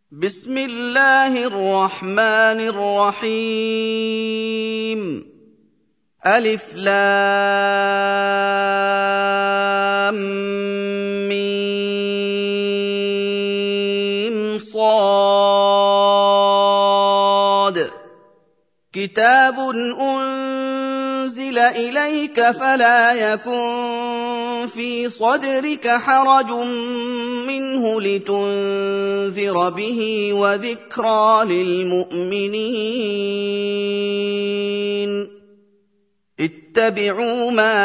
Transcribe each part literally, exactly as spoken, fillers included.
بسم الله الرحمن الرحيم ألف لام ميم صاد كتاب أنزل إليك فلا يكن في صدرك حرج منه لتنذر به وذكرى للمؤمنين اتبعوا ما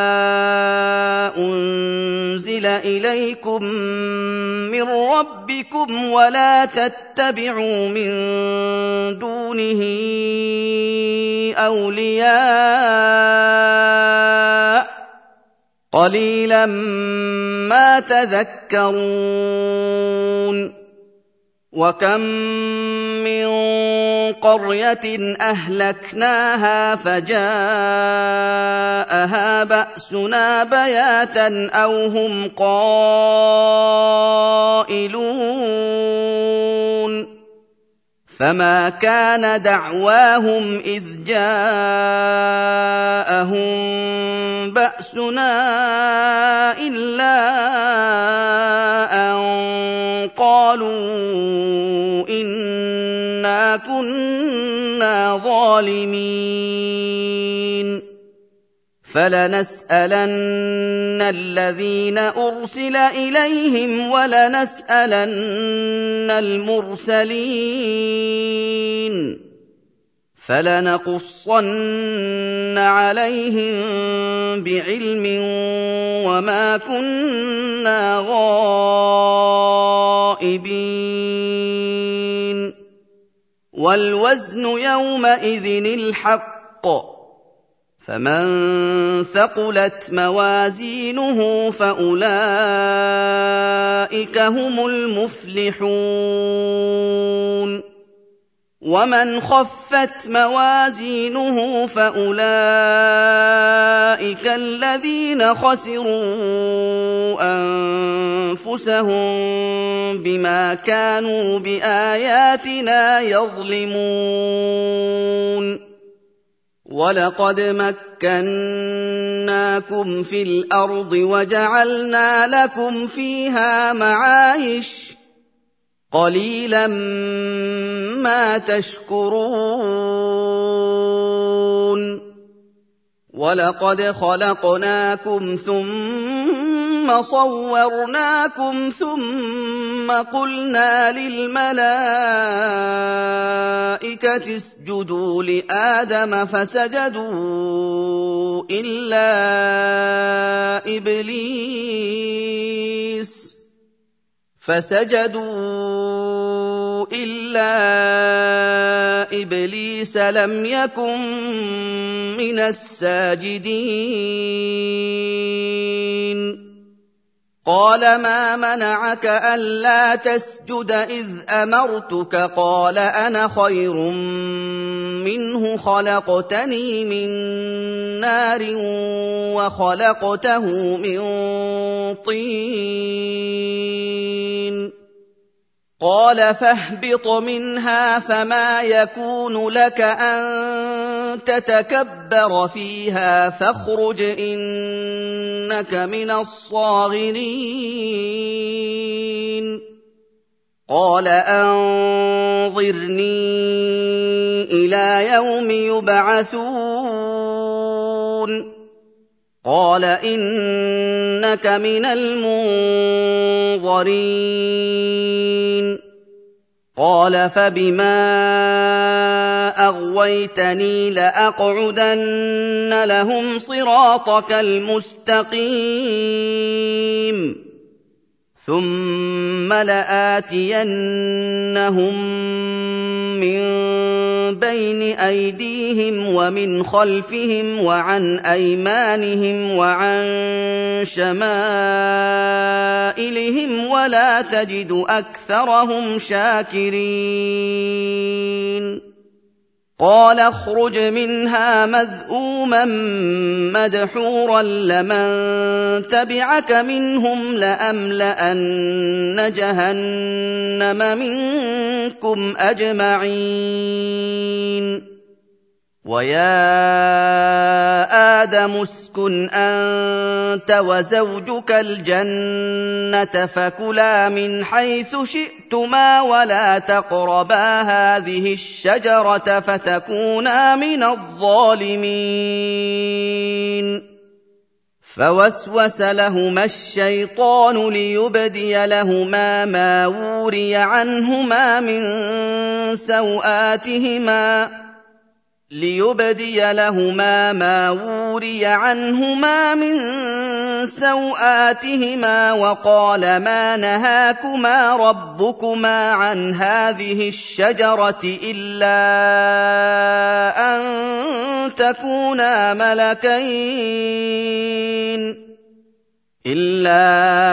أنزل إليكم من ربكم ولا تتبعوا من دونه أولياء قليلا ما تذكرون وكم من قرية أهلكناها فجاءها بأسنا بياتا أو هم قائلون فما كان دعواهم إذ جاءهم بأسنا إلا أن قالوا إنا كنا ظالمين فلنسألن الذين أرسل إليهم ولنسألن المرسلين فلنقصن عليهم بعلم وما كنا غائبين والوزن يومئذ الحق فمن ثقلت موازينه فأولئك هم المفلحون ومن خفت موازينه فأولئك الذين خسروا أنفسهم بما كانوا بآياتنا يظلمون وَلَقَدْ مَكَّنَّاكُمْ فِي الْأَرْضِ وَجَعَلْنَا لَكُمْ فِيهَا مَعَايِشَ قَلِيلًا مَا تَشْكُرُونَ وَلَقَدْ خَلَقْنَاكُمْ ثُمَّ صَوَّرْنَاكُمْ ثُمَّ قُلْنَا لِلْمَلَائِكَةِ اسْجُدُوا لِآدَمَ فَسَجَدُوا إِلَّا إِبْلِيسَ فَسَجَدُوا إِلَّا إِبْلِيسَ لَمْ يَكُن مِّنَ السَّاجِدِينَ قَالَ مَا مَنَعَكَ أَلَّا تَسْجُدَ إِذْ أَمَرْتُكَ قَالَ أَنَا خَيْرٌ مِّنْهُ خَلَقْتَنِي مِن نَّارٍ وَخَلَقْتَهُ مِن طِينٍ قَالَ فَاهْبِطْ مِنْهَا فَمَا يَكُونُ لَكَ أَن تَتَكَبَّرَ فِيهَا فَاخْرُجْ إِنَّكَ مِنَ الصَّاغِرِينَ قَالَ أَنظِرْنِي إِلَىٰ يَوْمِ يُبْعَثُونَ قَالَ إِنَّكَ مِنَ الْمُنظَرِينَ قَالَ فَبِمَا أَغْوَيْتَنِي لَأَقْعُدَنَّ لَهُمْ صِرَاطَكَ الْمُسْتَقِيمَ ثُمَّ لَآتِيَنَّهُم مِّن بَيْنِ أَيْدِيهِمْ وَمِنْ خَلْفِهِمْ وَعَنْ أَيْمَانِهِمْ وَعَن شَمَائِلِهِمْ وَلَا تَجِدُ أَكْثَرَهُمْ شَاكِرِينَ قال اخرج منها مذءوما مدحورا لمن تبعك منهم لأملأن جهنم منكم أجمعين ويا آدم اسكن أنت وزوجك الجنة فكلا من حيث شئتما ولا تقربا هذه الشجرة فتكونا من الظالمين فوسوس لهما الشيطان ليبدي لهما ما وري عنهما من سوآتهما ليبدي لهما ما وري عنهما من سوآتهما وقال ما نهاكما ربكما عن هذه الشجرة إلا أن تكونا ملكين إلا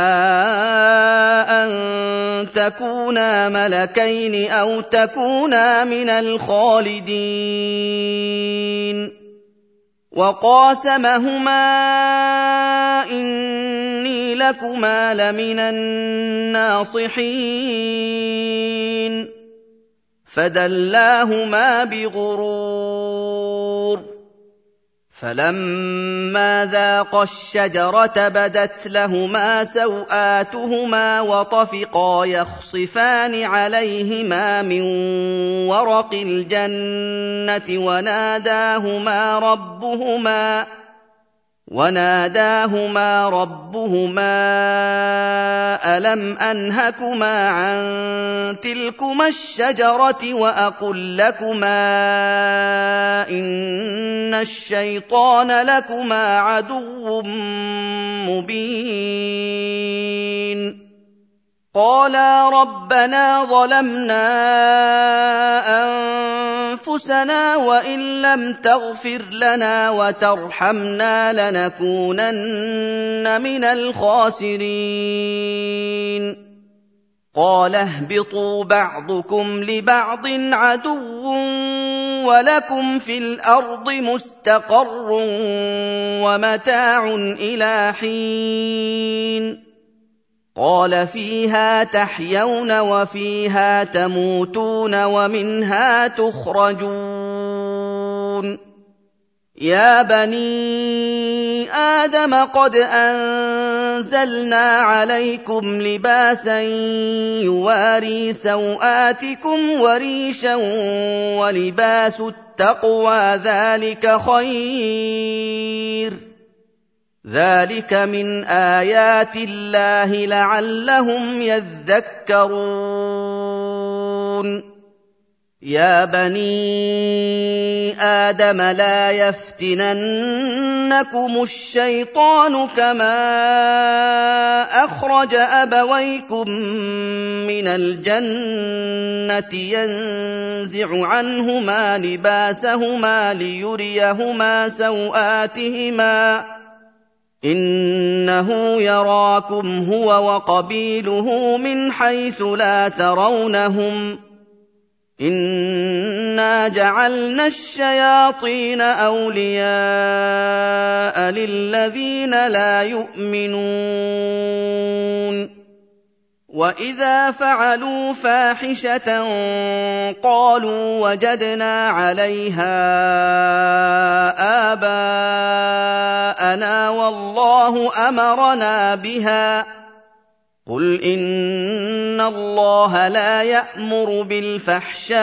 أن تكونا ملكين أو تكونا من الخالدين وقاسمهما إني لكما لمن الناصحين فدلاهما بغرور فلما ذاقا الشجرة بدت لهما سوآتهما وطفقا يخصفان عليهما من ورق الجنة وناداهما ربهما وناداهما ربهما ألم أنهكما عن تلكما الشجرة وأقل لكما إن الشيطان لكما عدو مبين قالا ربنا ظلمنا أنفسنا وإن لم تغفر لنا وترحمنا لنكونن من الخاسرين قال اهبطوا بعضكم لبعض عدو ولكم في الأرض مستقر ومتاع إلى حين قال فيها تحيون وفيها تموتون ومنها تخرجون يا بني آدم قد أنزلنا عليكم لباسا يواري سوآتكم وريشا ولباس التقوى ذلك خير ذلك من آيات الله لعلهم يذكرون يا بني آدم لا يفتننكم الشيطان كما أخرج أبويكم من الجنة ينزع عنهما لباسهما ليريهما سوآتهما إنه يراكم هو وقبيله من حيث لا ترونهم إنا جعلنا الشياطين أولياء للذين لا يؤمنون وإذا فعلوا فاحشة قالوا وجدنا عليها آباءنا والله أمرنا بها قل إن الله لا يأمر بالفحشاء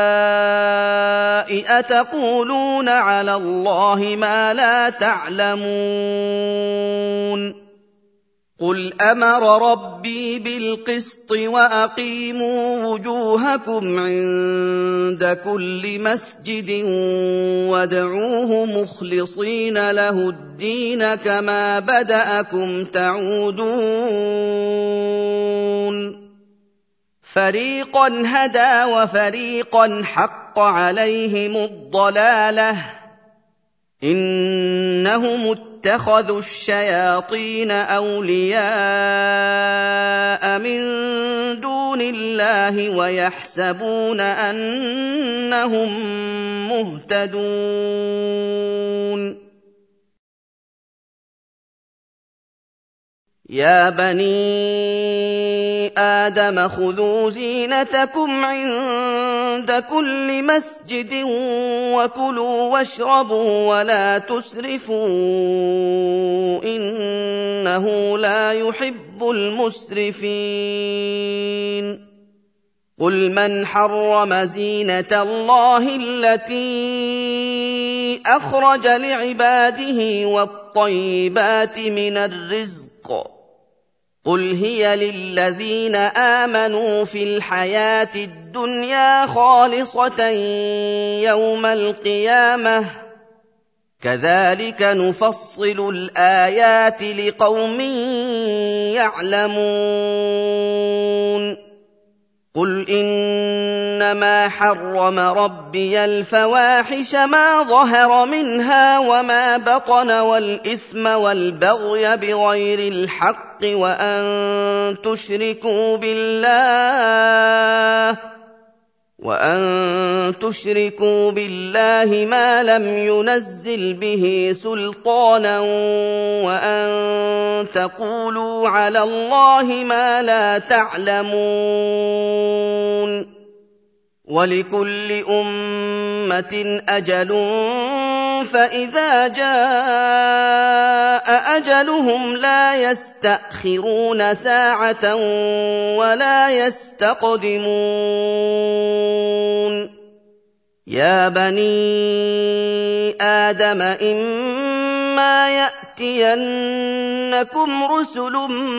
أتقولون على الله ما لا تعلمون قل أمر ربي بالقسط وأقيموا وجوهكم عند كل مسجد وادعوه مخلصين له الدين كما بدأكم تعودون فريقا هدى وفريقا حق عليهم الضلالة إنهم اتَّخَذُوا الشَّيَاطِينَ أَوْلِيَاءَ مِن دُونِ اللَّهِ وَيَحْسَبُونَ أَنَّهُم مُّهْتَدُونَ يَا بَنِي آدَمَ خُذُوا زِينَتَكُمْ عِندَ كُلِّ مَسْجِدٍ وَكُلُوا وَاشْرَبُوا وَلَا تُسْرِفُوا إِنَّهُ لَا يُحِبُّ الْمُسْرِفِينَ قُلْ مَنْ حَرَّمَ زِينَةَ اللَّهِ الَّتِي أَخْرَجَ لِعِبَادِهِ وَالطَّيِّبَاتِ مِنَ الرِّزْقِ قُلْ هِيَ لِلَّذِينَ آمَنُوا فِي الْحَيَاةِ الدُّنْيَا خَالِصَةً يَوْمَ الْقِيَامَةِ ۗ كَذَٰلِكَ نُفَصِّلُ الْآيَاتِ لِقَوْمٍ يَعْلَمُونَ قُلْ إِنَّمَا حَرَّمَ رَبِّيَ الْفَوَاحِشَ مَا ظَهَرَ مِنْهَا وَمَا بَطَنَ وَالْإِثْمَ وَالْبَغْيَ بِغَيْرِ الْحَقِّ وَأَن تُشْرِكُوا بِاللَّهِ وَأَن تُشْرِكُوا بِاللَّهِ مَا لَمْ يُنَزِّلْ بِهِ سُلْطَانًا وَأَن تَقُولُوا عَلَى اللَّهِ مَا لَا تَعْلَمُونَ وَلِكُلِّ أُمَّةٍ أَجَلٌ فَإِذَا جَاءَ أَجَلُهُمْ لَا يَسْتَأْخِرُونَ سَاعَةً وَلَا يَسْتَقْدِمُونَ يَا بَنِي آدَمَ إِمَّا يَأْتِيَنَّكُمْ رُسُلٌ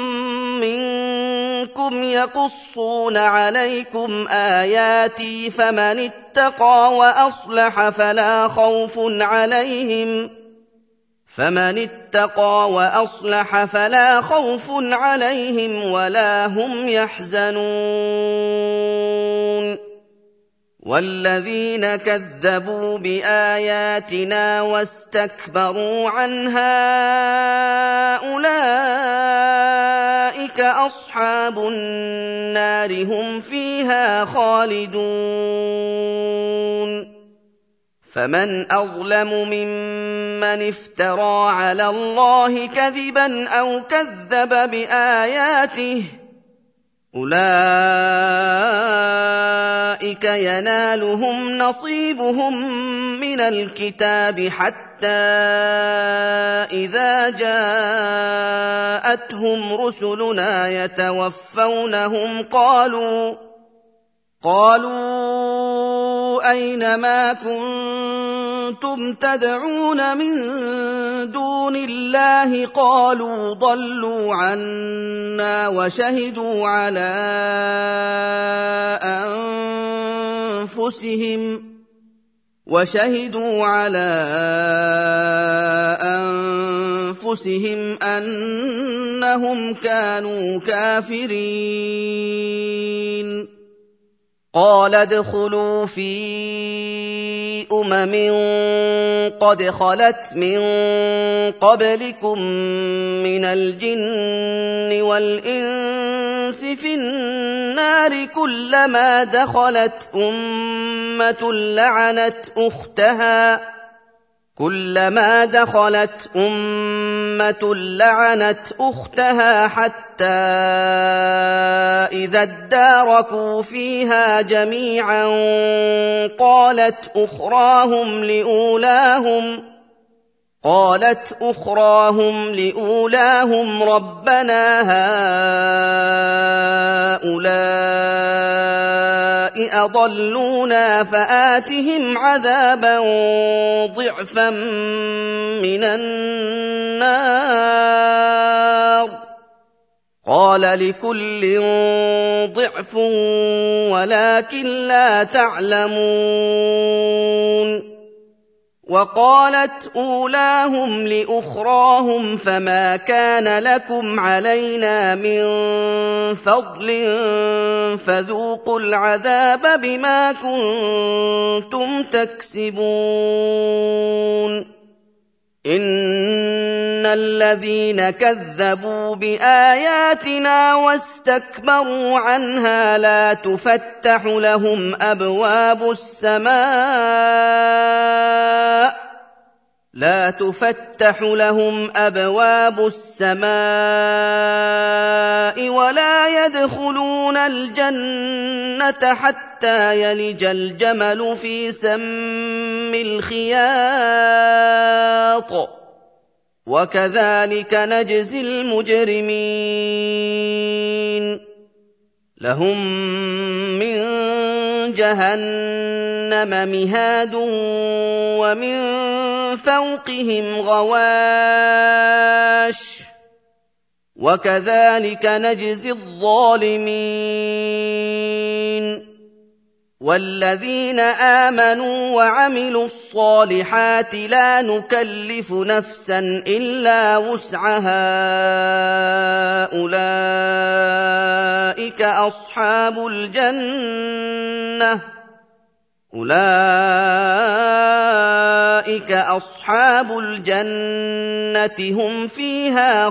مِّنكُمْ يَقُصُّونَ عَلَيْكُمْ آيَاتِي فَمَنِ اتَّقَىٰ وَأَصْلَحَ فَلَا خَوْفٌ عَلَيْهِمْ فَمَنِ اتَّقَىٰ وَأَصْلَحَ فَلَا خَوْفٌ عَلَيْهِمْ وَلَا هُمْ يَحْزَنُونَ وَالَّذِينَ كَذَّبُوا بِآيَاتِنَا وَاسْتَكْبَرُوا عَنْهَا أُولَٰئِكَ أَصْحَابُ النَّارِ هُمْ فِيهَا خَالِدُونَ فَمَنْ أَظْلَمُ مِمَّنِ افْتَرَىٰ عَلَى اللَّهِ كَذِبًا أَوْ كَذَّبَ بِآيَاتِهِ أُولَٰئِكَ يَنَالُهُمْ نَصِيبُهُم مِّنَ الْكِتَابِ حَتَّىٰ إِذَا جَاءَتْهُمْ رُسُلُنَا يَتَوَفَّوْنَهُمْ قَالُوا قَالُوا أَيْنَ مَا كُنتُمْ تَدْعُونَ مِن دُونِ اللَّهِ قَالُوا ضَلُّوا عَنَّا وَشَهِدُوا عَلَىٰ أَنفُسِهِمْ وَشَهِدُوا عَلَىٰ أَنفُسِهِمْ أَنَّهُمْ كَانُوا كَافِرِينَ قَالَ ادْخُلُوا فِي أُمَمٍ قَدْ خَلَتْ مِن قَبْلِكُم مِّنَ الْجِنِّ وَالْإِنسِ فِي النَّارِ كُلَّمَا دَخَلَتْ أُمَّةٌ لَّعَنَتْ أُخْتَهَا كُلَّمَا دَخَلَتْ أُمَّةٌ لَّعَنَتْ أُخْتَهَا حَتَّىٰ إِذَا ادَّارَكُوا فِيهَا جَمِيعًا قَالَتْ أُخْرَاهُمْ لِأُولَاهُمْ قالت أخراهم لأولاهم ربنا هؤلاء أضلونا فآتهم عذابا ضعفا من النار قال لكل ضعف ولكن لا تعلمون وقالت أولاهم لأخراهم فما كان لكم علينا من فضل فذوقوا العذاب بما كنتم تكسبون إِنَّ الَّذِينَ كَذَّبُوا بِآيَاتِنَا وَاسْتَكْبَرُوا عَنْهَا لَا تُفَتَّحُ لَهُمْ أَبْوَابُ السَّمَاءِ لا تفتح لهم أبواب السماء ولا يدخلون الجنة حتى يلج الجمل في سم الخياط وكذلك نجزي المجرمين لهم من جهنم مهاد ومن فوقهم غواش وكذلك نجزي الظالمين والذين آمنوا وعملوا الصالحات لا نكلف نفسا إلا وسعها أولئك أصحاب الجنة أولئك أصحاب الجنة هم فيها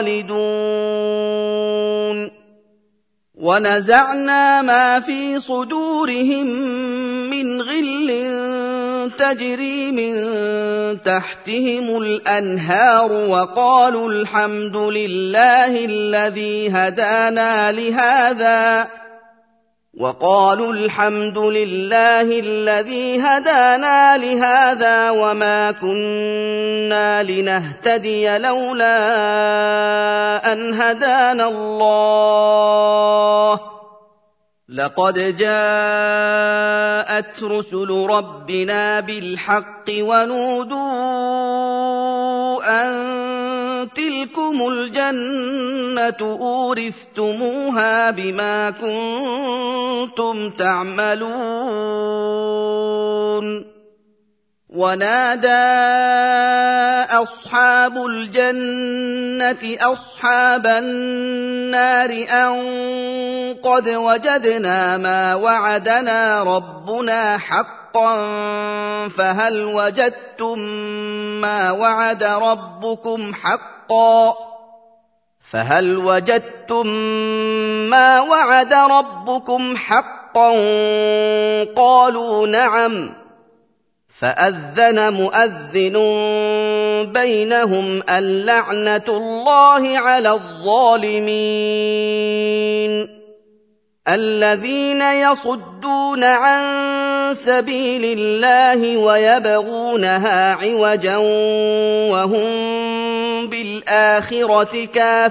خالدون ونزعنا ما في صدورهم من غل تجري من تحتهم الأنهار وقالوا الحمد لله الذي هدانا لهذا وقالوا الحمد لله الذي هدانا لهذا وما كنا لنهتدي لولا أن هدانا الله لقد جاءت رسل ربنا بالحق ونودوا أن تلكم الجنة أورثتموها بما كنتم تعملون ونادى أصحاب الجنة أصحاب النار أن قد وجدنا ما وعدنا ربنا حقا فهل وجدتم ما وعد ربكم حقا فهل وجدتم ما وعد ربكم حقا قالوا نعم فأذن مؤذن بينهم اللعنة الله على الظالمين الذين يصدون عن سبيل الله ويبغونها عوجا وهم بالآخرة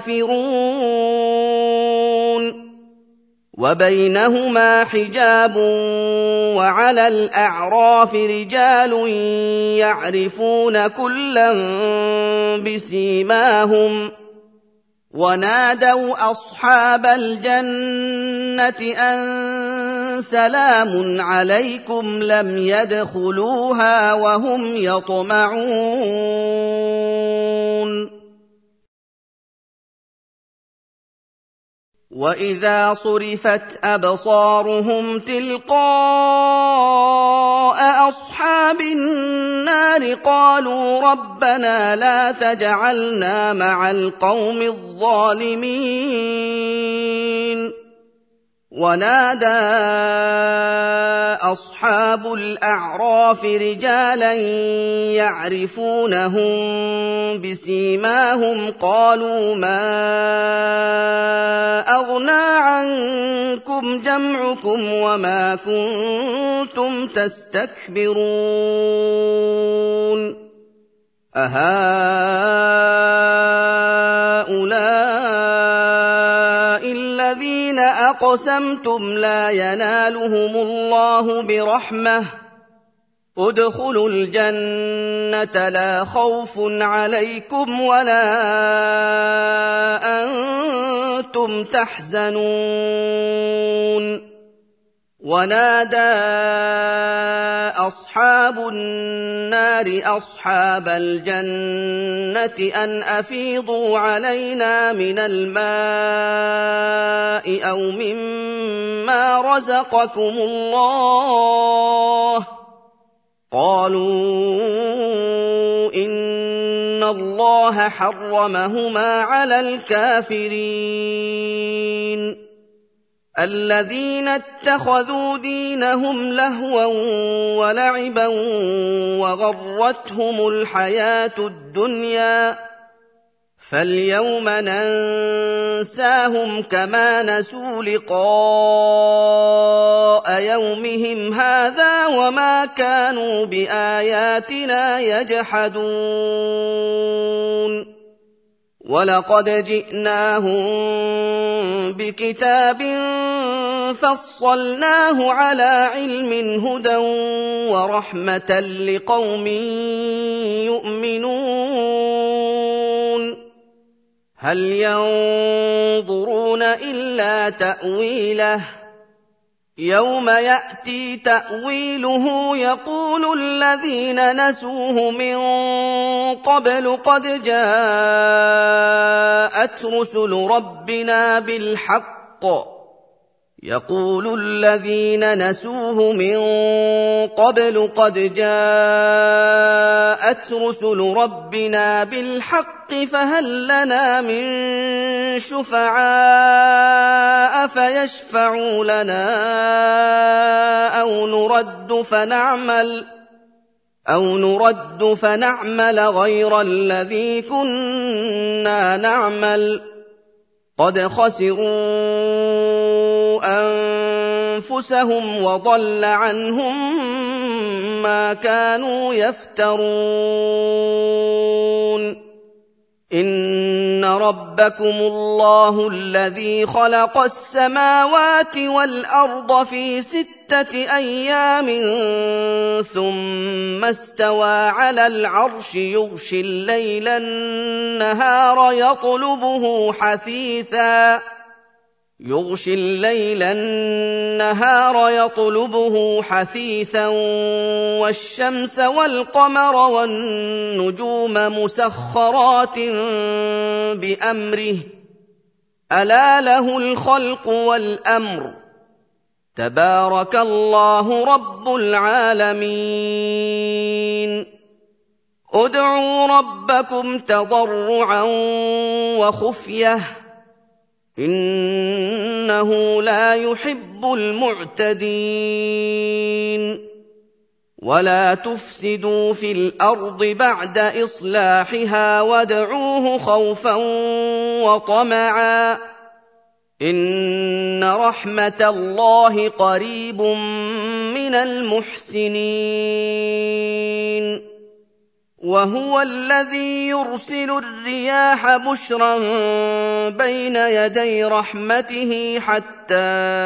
كافرون وبينهما حجاب وعلى الأعراف رجال يعرفون كلا بسيماهم ونادوا أصحاب الجنة أن سلام عليكم لم يدخلوها وهم يطمعون وإذا صرفت أبصارهم تلقاء أصحاب النار قالوا ربنا لا تجعلنا مع القوم الظالمين ونادى أصحاب الأعراف رجالا يعرفونهم بسيماهم قالوا ما أغنى عنكم جمعكم وما كنتم تستكبرون أهؤلاء الذين أقسمتم لا ينالهم الله برحمة ادخلوا الجنة لا خوف عليكم ولا أنتم تحزنون ونادى أصحاب النار أصحاب الجنة أن أفيضوا علينا من الماء أو مما رزقكم الله قالوا إن اللَّهَ حَرَّمَهُمَا عَلَى الْكَافِرِينَ الَّذِينَ اتَّخَذُوا دِينَهُمْ لَهْوًا وَلَعِبًا وَغَرَّتْهُمُ الْحَيَاةُ الدُّنْيَا فَالْيَوْمَ نَنسَاهُمْ كَمَا نَسُوا لِقَاءَ يَوْمِهِمْ هَٰذَا وَمَا كَانُوا بِآيَاتِنَا يَجْحَدُونَ وَلَقَدْ جِئْنَاهُم بِكِتَابٍ فَصَّلْنَاهُ عَلَىٰ عِلْمٍ هُدًى وَرَحْمَةً لِّقَوْمٍ يُؤْمِنُونَ هَلْ يَنظُرُونَ إِلَّا تَأْوِيلَهُ يَوْمَ يَأْتِي تَأْوِيلُهُ يَقُولُ الَّذِينَ نَسُوهُ مِن قَبْلُ قَدْ جَاءَتْ رُسُلُ رَبِّنَا بِالْحَقِّ يَقُولُ الَّذِينَ نَسُوهُ مِن قَبْلُ قَدْ جَاءَتْ رُسُلُ رَبِّنَا بِالْحَقِّ فَهَل لَّنَا مِن شُفَعَاءَ فَيَشْفَعُوا لَنَا أَوْ نُرَدُّ فَنَعْمَلَ أَوْ نُرَدُّ فَنَعْمَلَ غَيْرَ الَّذِي كُنَّا نَعْمَلُ قَدْ خَسِرُوا أَنفُسَهُمْ وَضَلَّ عَنْهُم مَّا كَانُوا يَفْتَرُونَ إِنَّ رَبَّكُمُ اللَّهُ الَّذِي خَلَقَ السَّمَاوَاتِ وَالْأَرْضَ فِي سِتَّةِ أَيَّامٍ ثُمَّ اسْتَوَىٰ عَلَى الْعَرْشِ يُغْشِي اللَّيْلَ النَّهَارَ يَطْلُبُهُ حَثِيثًا يُغْشِي اللَّيْلَ النَّهَارَ يَطْلُبُهُ حَثِيثًا وَالشَّمْسَ وَالْقَمَرَ وَالنُّجُومَ مُسَخَّرَاتٍ بِأَمْرِهِ أَلَا لَهُ الْخَلْقُ وَالْأَمْرُ تَبَارَكَ اللَّهُ رَبُّ الْعَالَمِينَ ادْعُوا رَبَّكُمْ تَضَرُّعًا وَخُفْيَةً إِنَّهُ لَا يُحِبُّ الْمُعْتَدِينَ وَلَا تُفْسِدُوا فِي الْأَرْضِ بَعْدَ إِصْلَاحِهَا وَادْعُوهُ خَوْفًا وَطَمَعًا إِنَّ رَحْمَتَ اللَّهِ قَرِيبٌ مِّنَ الْمُحْسِنِينَ وَهُوَ الَّذِي يُرْسِلُ الرِّيَاحَ بُشْرًا بَيْنَ يَدَيْ رَحْمَتِهِ حَتَّىٰ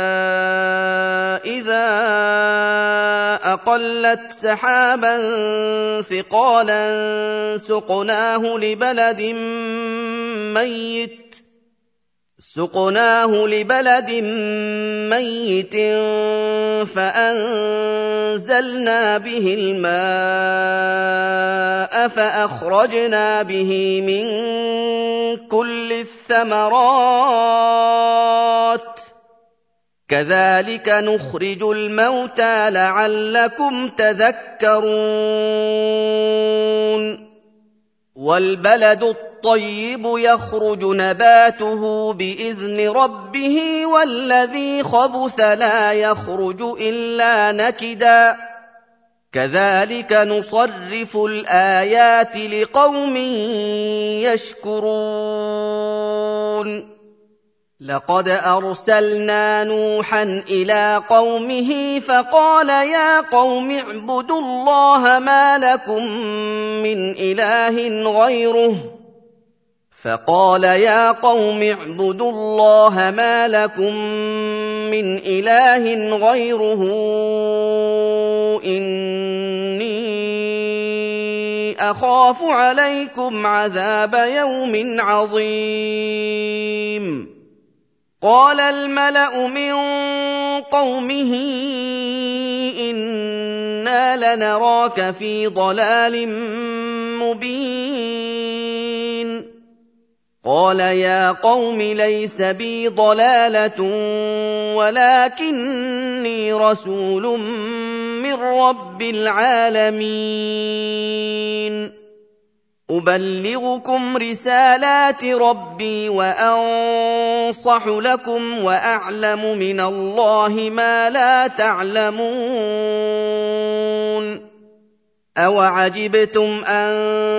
إِذَا أَقَلَّتْ سَحَابًا ثِقَالًا سُقْنَاهُ لِبَلَدٍ مَّيِّتٍ سُقْنَاهُ لِبَلَدٍ مَّيِّتٍ فَأَنزَلْنَا بِهِ الْمَاءَ فَأَخْرَجْنَا بِهِ مِن كُلِّ الثَّمَرَاتِ كَذَٰلِكَ نُخْرِجُ الْمَوْتَىٰ لَعَلَّكُمْ تَذَكَّرُونَ وَالْبَلَدُ الطَّيِّبُ يَخْرُجُ نَبَاتُهُ بِإِذْنِ رَبِّهِ وَالَّذِي خَبُثَ لَا يَخْرُجُ إِلَّا نَكِدًا كَذَٰلِكَ نُصَرِّفُ الْآيَاتِ لِقَوْمٍ يَشْكُرُونَ لَقَدْ أَرْسَلْنَا نُوحًا إِلَىٰ قَوْمِهِ فَقَالَ يَا قَوْمِ اعْبُدُوا اللَّهَ مَا لَكُم مِّنْ إِلَٰهٍ غَيْرُهُ فَقَالَ يَا قَوْمِ اعْبُدُوا اللَّهَ مَا لَكُم مِّنْ إِلَٰهٍ غَيْرُهُ إِنِّي أَخَافُ عَلَيْكُمْ عَذَابَ يَوْمٍ عَظِيمٍ قَالَ الْمَلَأُ مِن قَوْمِهِ إِنَّا لَنَرَاكَ فِي ضَلَالٍ مُّبِينٍ قَالَ يَا قَوْمِ لَيْسَ بِي ضَلَالَةٌ وَلَٰكِنِّي رَسُولٌ مِّن رَّبِّ الْعَالَمِينَ أبلغكم رسالات ربي وأنصح لكم وأعلم من الله ما لا تعلمون أوعجبتم أن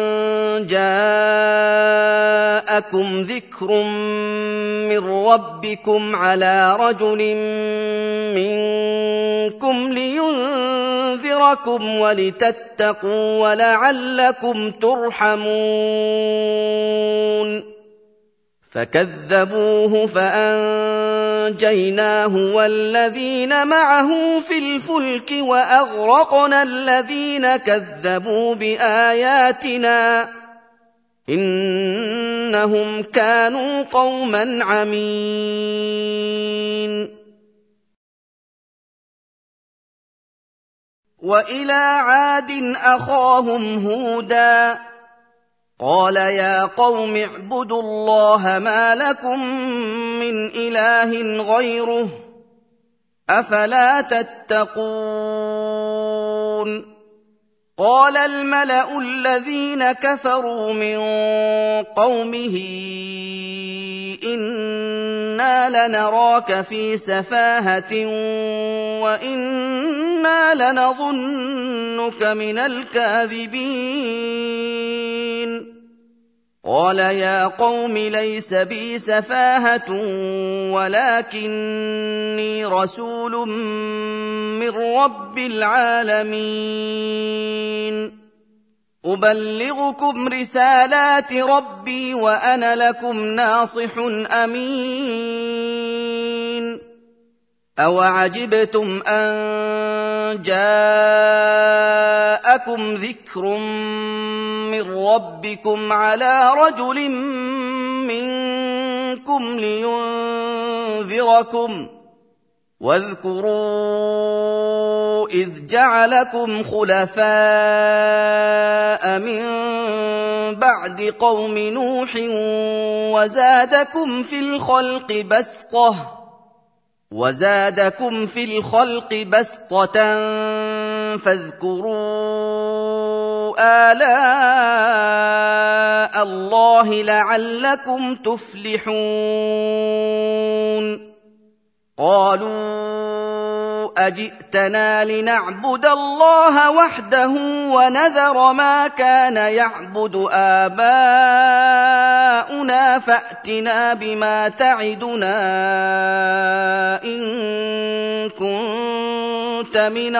جاءكم ذكر من ربكم على رجل منكم لينذركم ولتتقوا ولعلكم ترحمون فكذبوه فأنجيناه والذين معه في الفلك وأغرقنا الذين كذبوا بآياتنا إنهم كانوا قوما عمين وإلى عاد أخاهم هودا قال يا قوم اعبدوا الله ما لكم من إله غيره أفلا تتقون قال الملأ الذين كفروا من قومه إنا لنراك في سفاهة وإنا لنظنك من الكاذبين قال يا قوم ليس بي سفاهة ولكني رسول من رب العالمين أبلغكم رسالات ربي وأنا لكم ناصح أمين أوعجبتم أن جاءكم ذكر من ربكم على رجل منكم لينذركم واذكروا إذ جعلكم خلفاء من بعد قوم نوح وزادكم في الخلق بسطة وزادكم في الخلق بسطة فاذكروا آلاء الله لعلكم تفلحون قالوا أجئتنا لنعبد الله وحده ونذر ما كان يعبد آباؤنا فأتنا بما تعدنا إن كنت من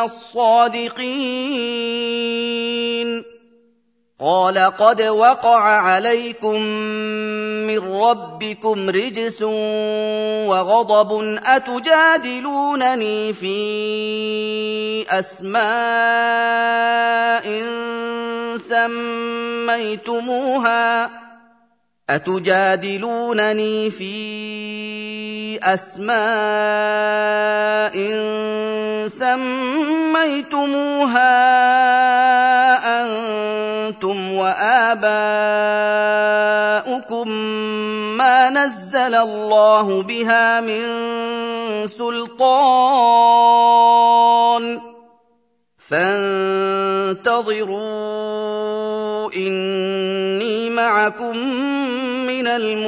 الصادقين قال قد وقع عليكم من ربكم رجس وغضب أتجادلونني في أسماء سميتموها أتجادلونني في أسماء سميتموها أنتم وآباؤكم ما نزل الله بها من سلطان فانتظروا إني معكم من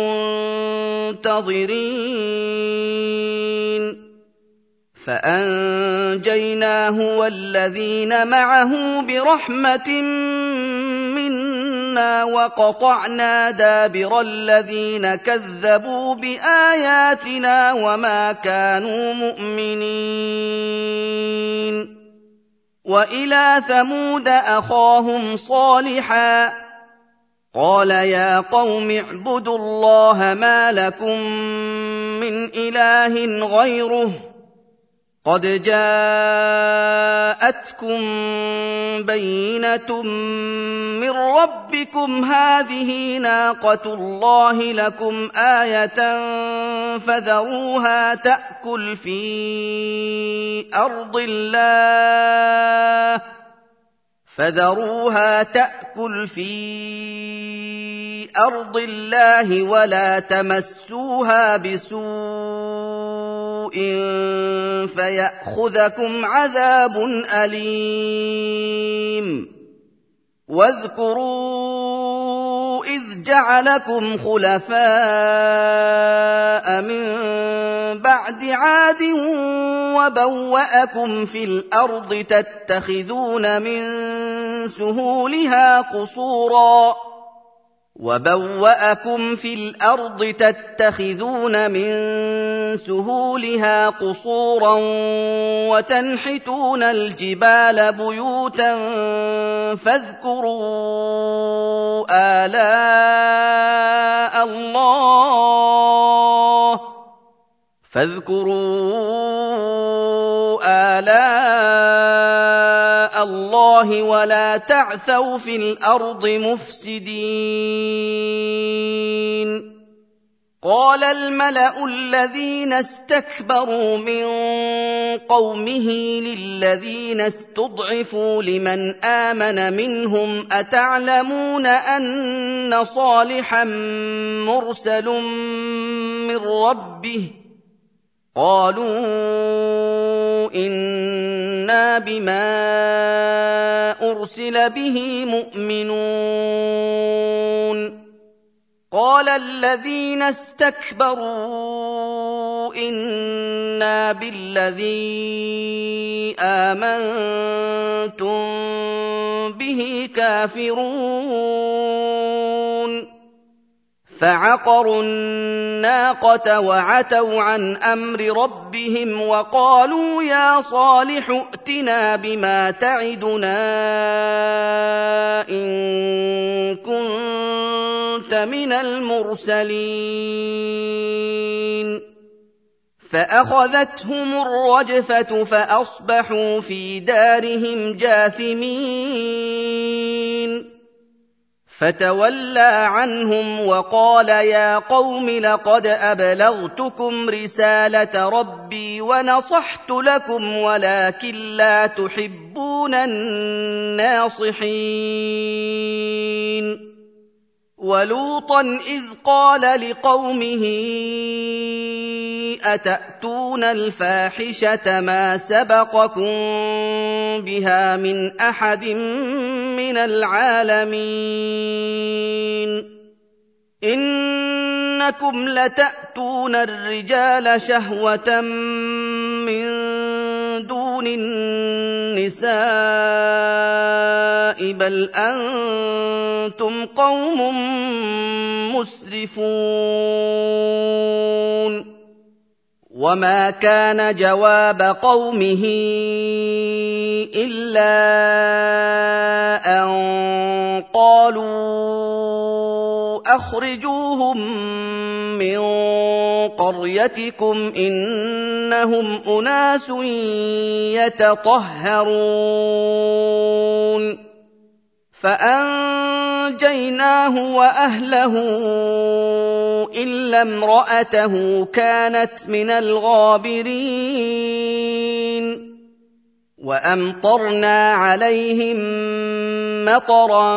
المنتظرين فأنجيناه والذين معه برحمة منا وقطعنا دابر الذين كذبوا بآياتنا وما كانوا مؤمنين وإلى ثمود أخاهم صالحا قال يا قوم اعبدوا الله ما لكم من إله غيره قد جاءتكم بينة من ربكم هذه ناقة الله لكم آية فذروها تأكل في أرض الله فذروها تأكل في أرض الله ولا تمسوها بسوء فيأخذكم عذاب أليم واذكروا إذ جعلكم خلفاء من بعد عاد وبوأكم في الأرض تتخذون من سهولها قصورا وبوأكم في الأرض تتخذون من سهولها قصورا وتنحتون الجبال بيوتا فاذكروا آلاء الله فاذكروا آلاء الله ولا تعثوا في الأرض مفسدين قال الملأ الذين استكبروا من قومه للذين استضعفوا لمن آمن منهم أتعلمون أن صالحا مرسل من ربه قالوا إنا بما أرسل به مؤمنون قال الذين استكبروا إنا بالذي آمنتم به كافرون فعقروا الناقة وعتوا عن أمر ربهم وقالوا يا صالح ائتنا بما تعدنا إن كنت من المرسلين فأخذتهم الرجفة فأصبحوا في دارهم جاثمين فتولى عنهم وقال يا قوم لقد أبلغتكم رسالة ربي ونصحت لكم ولكن لا تحبون الناصحين ولوطا إذ قال لقومه أتأتون الفاحشة ما سبقكم بها من أحد من العالمين إنكم لتأتون الرجال شهوة من دون النساء بل أنتم قوم مسرفون وما كان جواب قومه إلا أن قالوا أخرجوهم من قريتكم إنهم أناس يتطهرون فأنجيناه وأهله إلا امرأته كانت من الغابرين وأمطرنا عليهم مطرا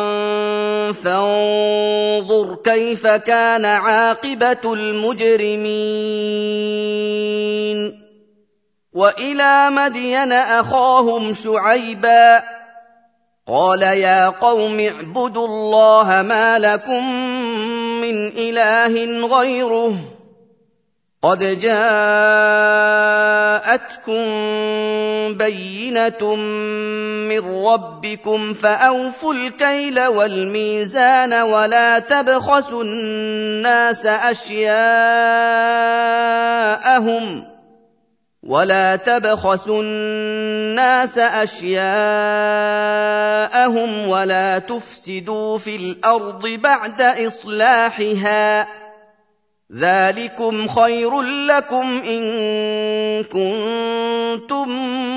فانظر كيف كان عاقبة المجرمين وإلى مدين أخاهم شعيبا قال يا قوم اعبدوا الله ما لكم من إله غيره قد جاءتكم بينة من ربكم فأوفوا الكيل والميزان ولا تبخسوا الناس أشياءهم ولا تبخسوا الناس أشياءهم ولا تفسدوا في الأرض بعد إصلاحها ذلكم خير لكم إن كنتم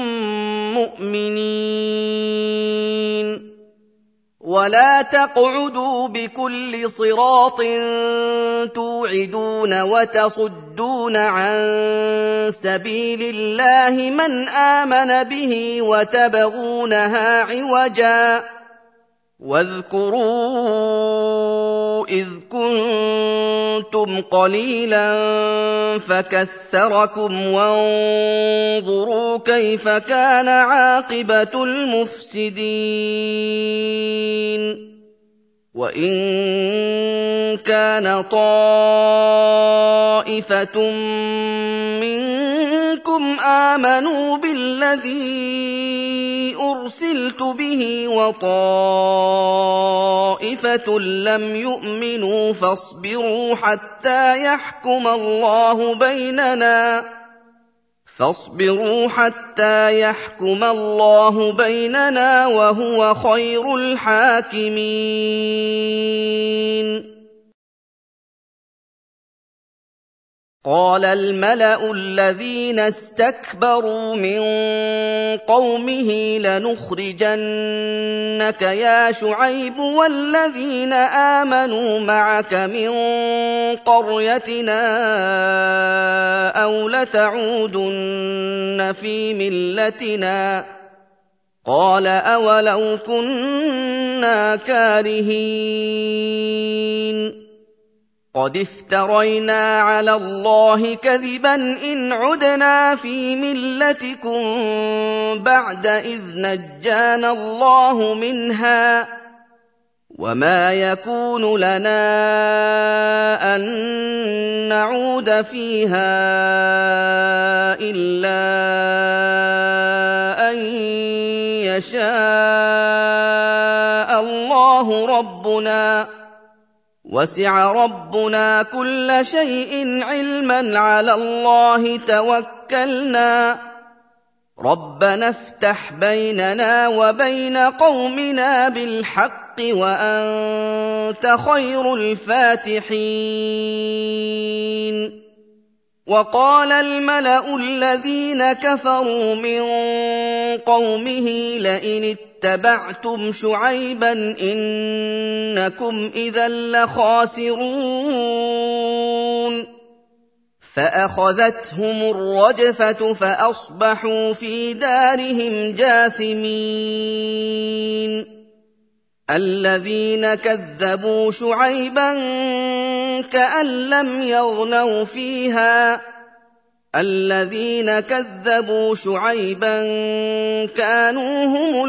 مؤمنين ولا تقعدوا بكل صراط توعدون وتصدون عن سبيل الله من آمن به وتبغونها عوجا واذكروا إذ كنتم قليلا فكثركم وانظروا كيف كان عاقبة المفسدين وَإِن كَانَ طَائِفَةٌ مِّنكُمْ آمَنُوا بِالَّذِي أُرْسِلْتُ بِهِ وَطَائِفَةٌ لَّمْ يُؤْمِنُوا فَاصْبِرُوا حَتَّىٰ يَحْكُمَ اللَّهُ بَيْنَنَا فاصبروا حتى يحكم الله بيننا وهو خير الحاكمين. قال الملأ الذين استكبروا من قومه لنخرجنك يا شعيب والذين آمنوا معك من قريتنا أو لتعودن في ملتنا قال أولو كنا كارهين قد افترينا على الله كذبا إن عدنا في ملتكم بعد إذ نجانا الله منها وما يكون لنا أن نعود فيها إلا أن يشاء الله ربنا وسع ربنا كل شيء علما على الله توكلنا ربنا افتح بيننا وبين قومنا بالحق وأنت خير الفاتحين. وقال الملأ الذين كفروا من قومه لئن اتبعتم شعيبا إنكم إذا لخاسرون فأخذتهم الرجفة فأصبحوا في دارهم جاثمين. الذين كذبوا شعيبا كأن لم يغنوا فيها الذين كذبوا شعيبا كانوا هم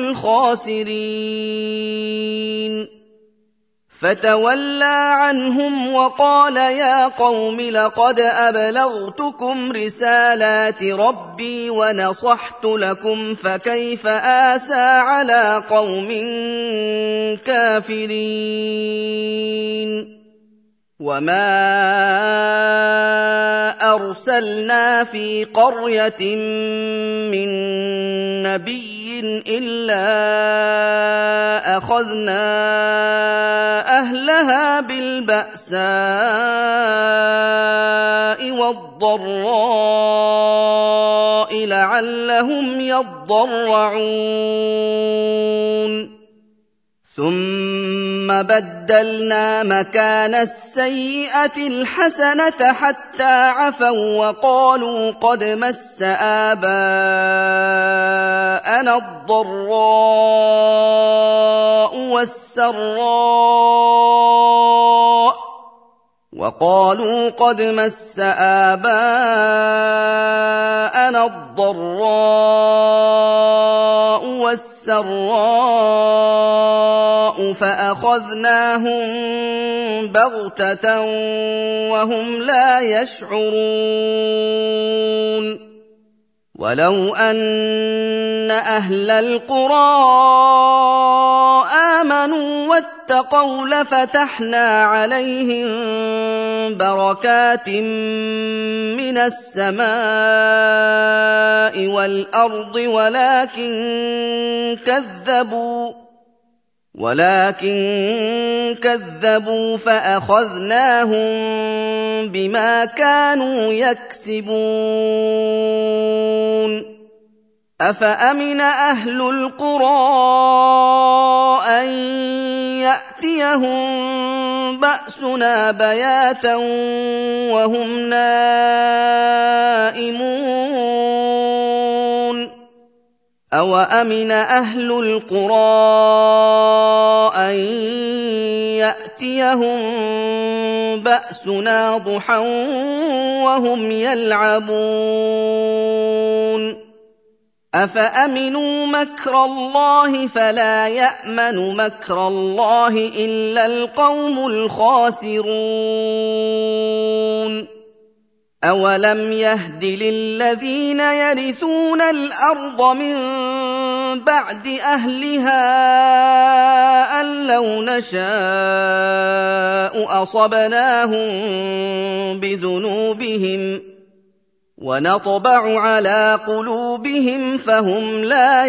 الخاسرين. فتولى عنهم وقال يا قوم لقد أبلغتكم رسالات ربي ونصحت لكم فكيف آسى على قوم كافرين. وما أرسلنا في قرية من نبي إلا أخذنا أهلها بالبأساء والضراء لعلهم يضرعون ثم بدلنا مكان السيئة الحسنة حتى عفوا وقالوا قد مس آباءنا الضراء والسراء وقالوا قد مس آباءنا الضراء والسراء فأخذناهم بغتة وهم لا يشعرون. ولو أن أهل القرى آمنوا واتقوا لفتحنا عليهم بركات من السماء والأرض ولكن كذبوا ولكن كذبوا فأخذناهم بما كانوا يكسبون. أفأمن أهل القرى أن يأتيهم بأسنا بياتا وهم نائمون أوأمن أهل القرى أن يأتيهم بأسنا ضحى وهم يلعبون أفأمنوا مكر الله فلا يأمن مكر الله إلا القوم الخاسرون أولم يهد للذين يرثون الأرض من بعد أهلها أن لو نشاء أصبناهم بذنوبهم ونطبع على قلوبهم فهم لا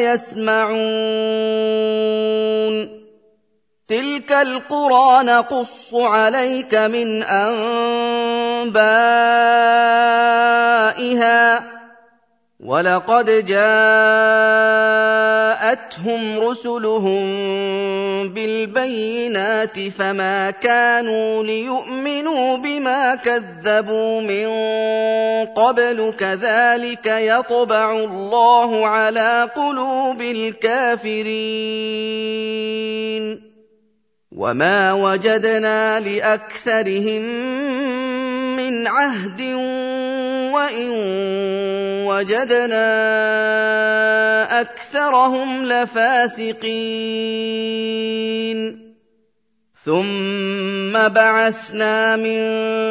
يسمعون تلك القرى نقص عليك من أنبائها ولقد جاءتهم رسلهم بالبينات فما كانوا ليؤمنوا بما كذبوا من قبل كذلك يطبع الله على قلوب الكافرين وما وجدنا لأكثرهم من عهد وإن وجدنا أكثرهم لفاسقين ثم بعثنا من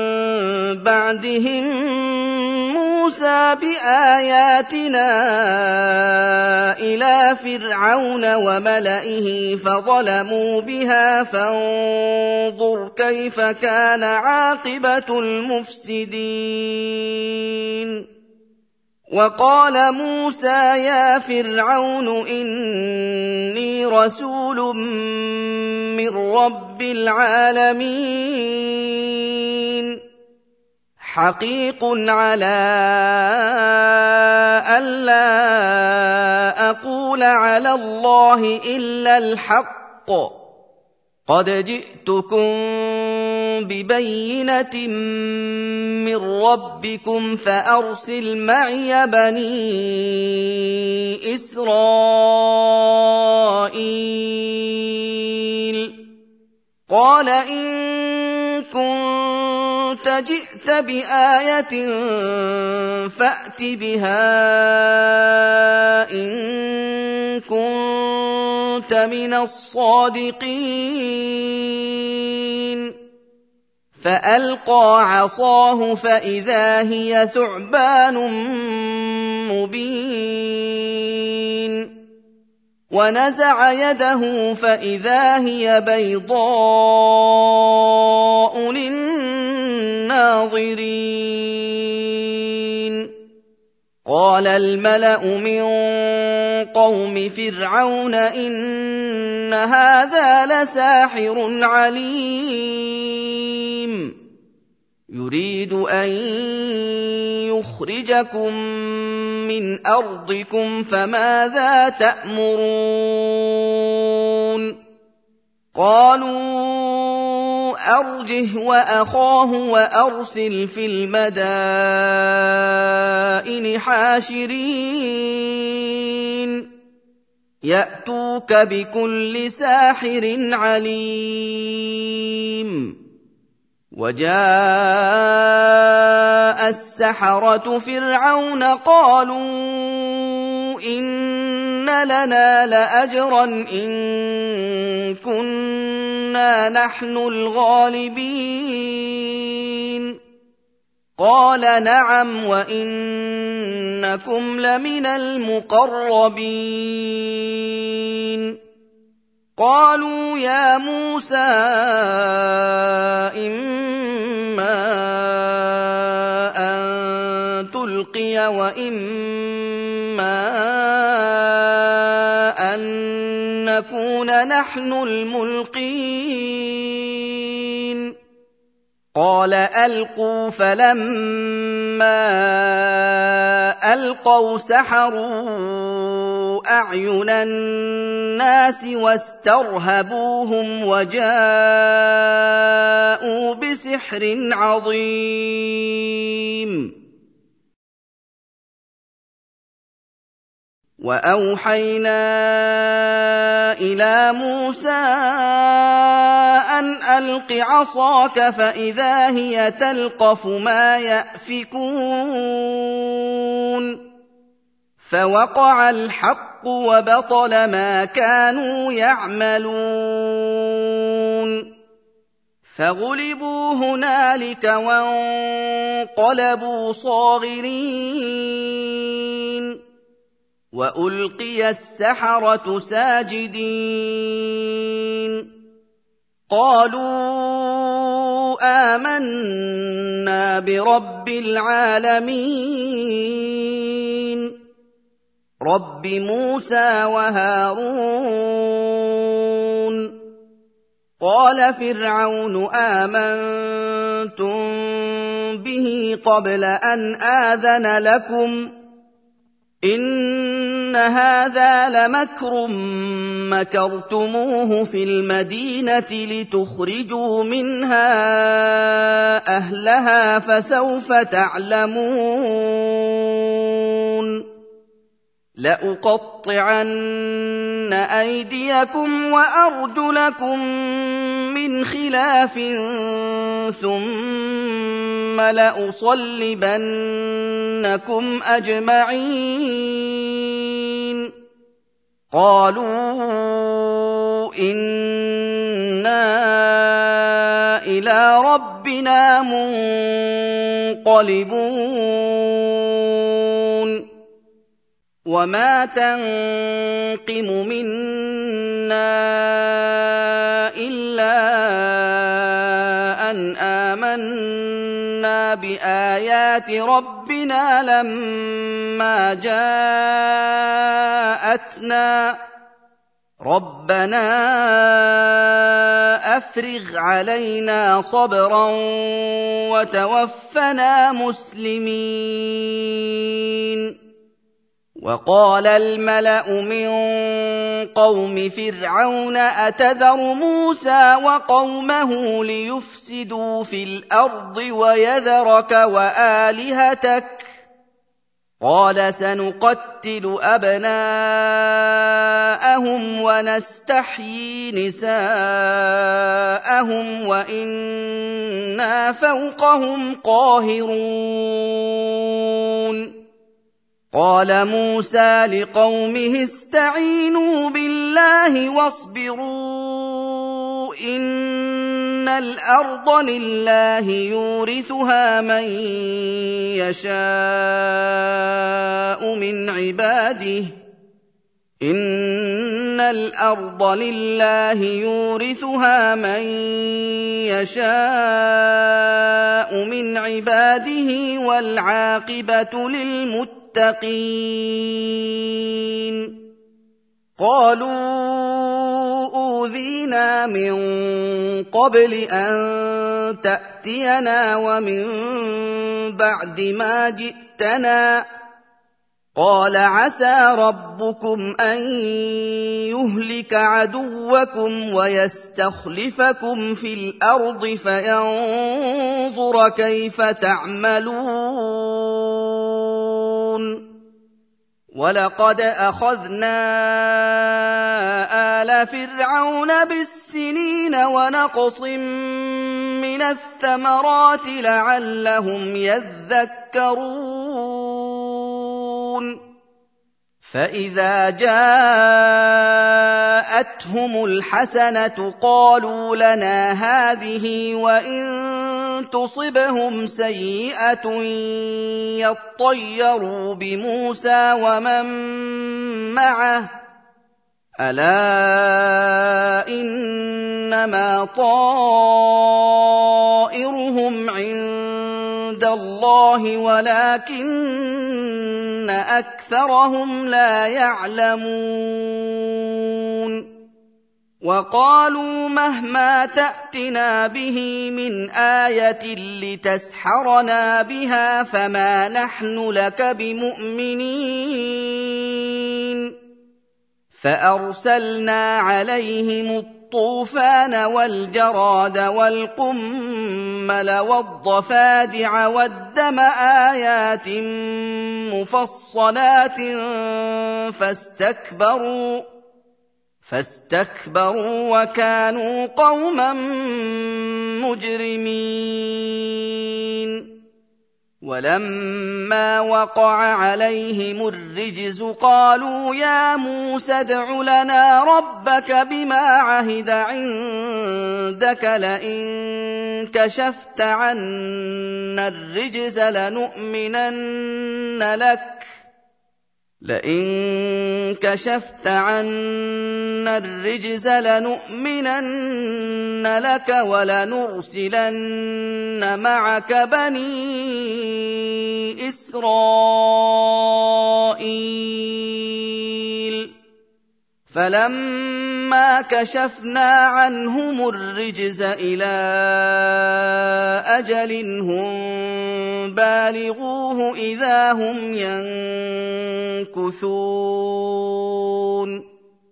بعدهم موسى بآياتنا إلى فرعون وملئه فظلموا بها فانظر كيف كان عاقبة المفسدين وقال موسى يا فرعون إني رسول من رب العالمين حقيق على ألا أقول على الله إلا الحق قد جئتكم ببينة من ربكم فأرسل معي بني إسرائيل قال إن كنت جئت بآية فأت بها إن كنت من الصادقين فألقى عصاه فإذا هي ثعبان مبين ونزع يده فإذا هي بيضاء للناظرين قال الملأ من قوم فرعون إن هذا لساحر عليم يريد أن يخرجكم من أرضكم فماذا تأمرون قالوا أرجه وأخاه وأرسل في المدائن حاشرين يأتوك بكل ساحر عليم وجاء السحرة فرعون قالوا إن لنا لأجرا إن كنا نحن الغالبين قال نعم وإنكم لمن المقربين قالوا يا موسى إما أن تلقي وإما أن نكون نحن الملقين قال ألقوا فلما ألقوا سحروا أعين الناس واسترهبوهم وجاءوا بسحر عظيم وأوحينا إلى موسى أن ألق عصاك فإذا هي تلقف ما يأفكون فوقع الحق وبطل ما كانوا يعملون فغلبوا هنالك وانقلبوا صاغرين وألقي السحرة ساجدين قالوا آمنا برب العالمين رب موسى وهارون قال فرعون آمنتم به قبل أن آذن لكم إن هذا لمكر مكرتموه في المدينة لتخرجوا منها أهلها فسوف تعلمون لأقطعن أيديكم وأرجلكم من خلاف ثم لأصلبنكم أجمعين قالوا إنا إلى ربنا منقلبون وما تنقم منا إلا أن آمنا بآيات ربنا لما جاءتنا ربنا أفرغ علينا صبرا وتوفنا مسلمين وقال الملأ من قوم فرعون أتذر موسى وقومه ليفسدوا في الأرض ويذرك وآلهتك قال سنقتل أبناءهم ونستحيي نساءهم وإنا فوقهم قاهرون قال موسى لقومه استعينوا بالله واصبروا إن الأرض لله يورثها من يشاء من عباده إن الأرض لله يورثها من يشاء من عباده والعاقبة للمتقين المتقين قالوا أوذينا من قبل أن تأتينا ومن بعد ما جئتنا قال عسى ربكم أن يهلك عدوكم ويستخلفكم في الأرض فينظر كيف تعملون ولقد أخذنا آل فرعون بالسنين ونقص من الثمرات لعلهم يذكرون فإذا جاءتهم الحسنة قالوا لنا هذه وإن تصبهم سيئة يطيروا بموسى ومن معه ألا إنما طائرهم عند الله ولكن أكثرهم لا يعلمون وقالوا مهما تأتنا به من آية لتسحرنا بها فما نحن لك بمؤمنين فأرسلنا عليهم الطوفان والجراد والقمل والضفادع والدم آيات مفصلات فاستكبروا فاستكبروا وكانوا قوما مجرمين وَلَمَّا وَقَعَ عَلَيْهِمُ الرِّجْزُ قَالُوا يَا مُوسَى ادْعُ لَنَا رَبَّكَ بِمَا عَهِدَ عِندَكَ لَئِن كَشَفْتَ عَنَّا الرِّجْزَ لَنُؤْمِنَنَّ لَكَ لئن كشفت عنا الرجز لنؤمنن لك ولنرسلن معك بني إسرائيل فلما كشفنا عنهم الرجز إلى أجل هم بالغوه إذا هم ينكثون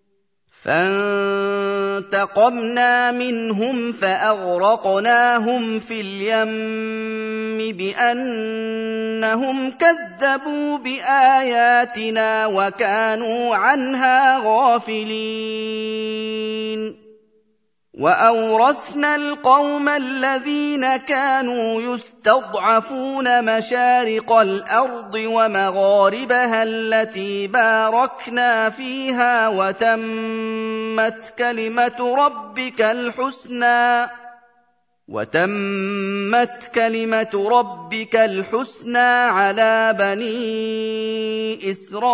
فانتقمنا منهم فأغرقناهم في اليم بأنهم كذبوا بآياتنا وكانوا عنها غافلين وأورثنا القوم الذين كانوا يستضعفون مشارق الأرض ومغاربها التي باركنا فيها وتمت كلمة ربك الحسنى وتمت كلمة ربك الحسنى على بني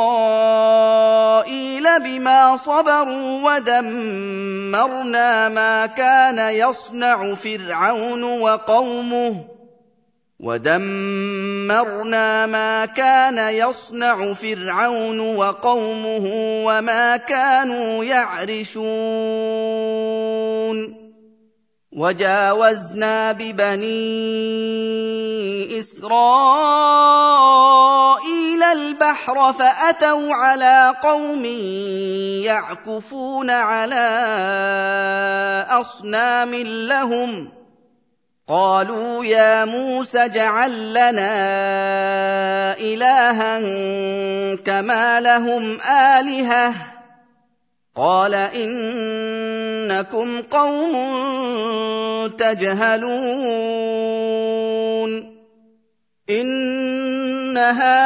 إسرائيل بما صبروا ودمرنا ما كان يصنع فرعون وقومه ودمرنا ما كان يصنع فرعون وقومه وما كانوا يعرشون وجاوزنا ببني إسرائيل البحر فأتوا على قوم يعكفون على أصنام لهم قالوا يا موسى اجعل لنا إلها كما لهم آلهة قال إنكم قوم تجهلون إن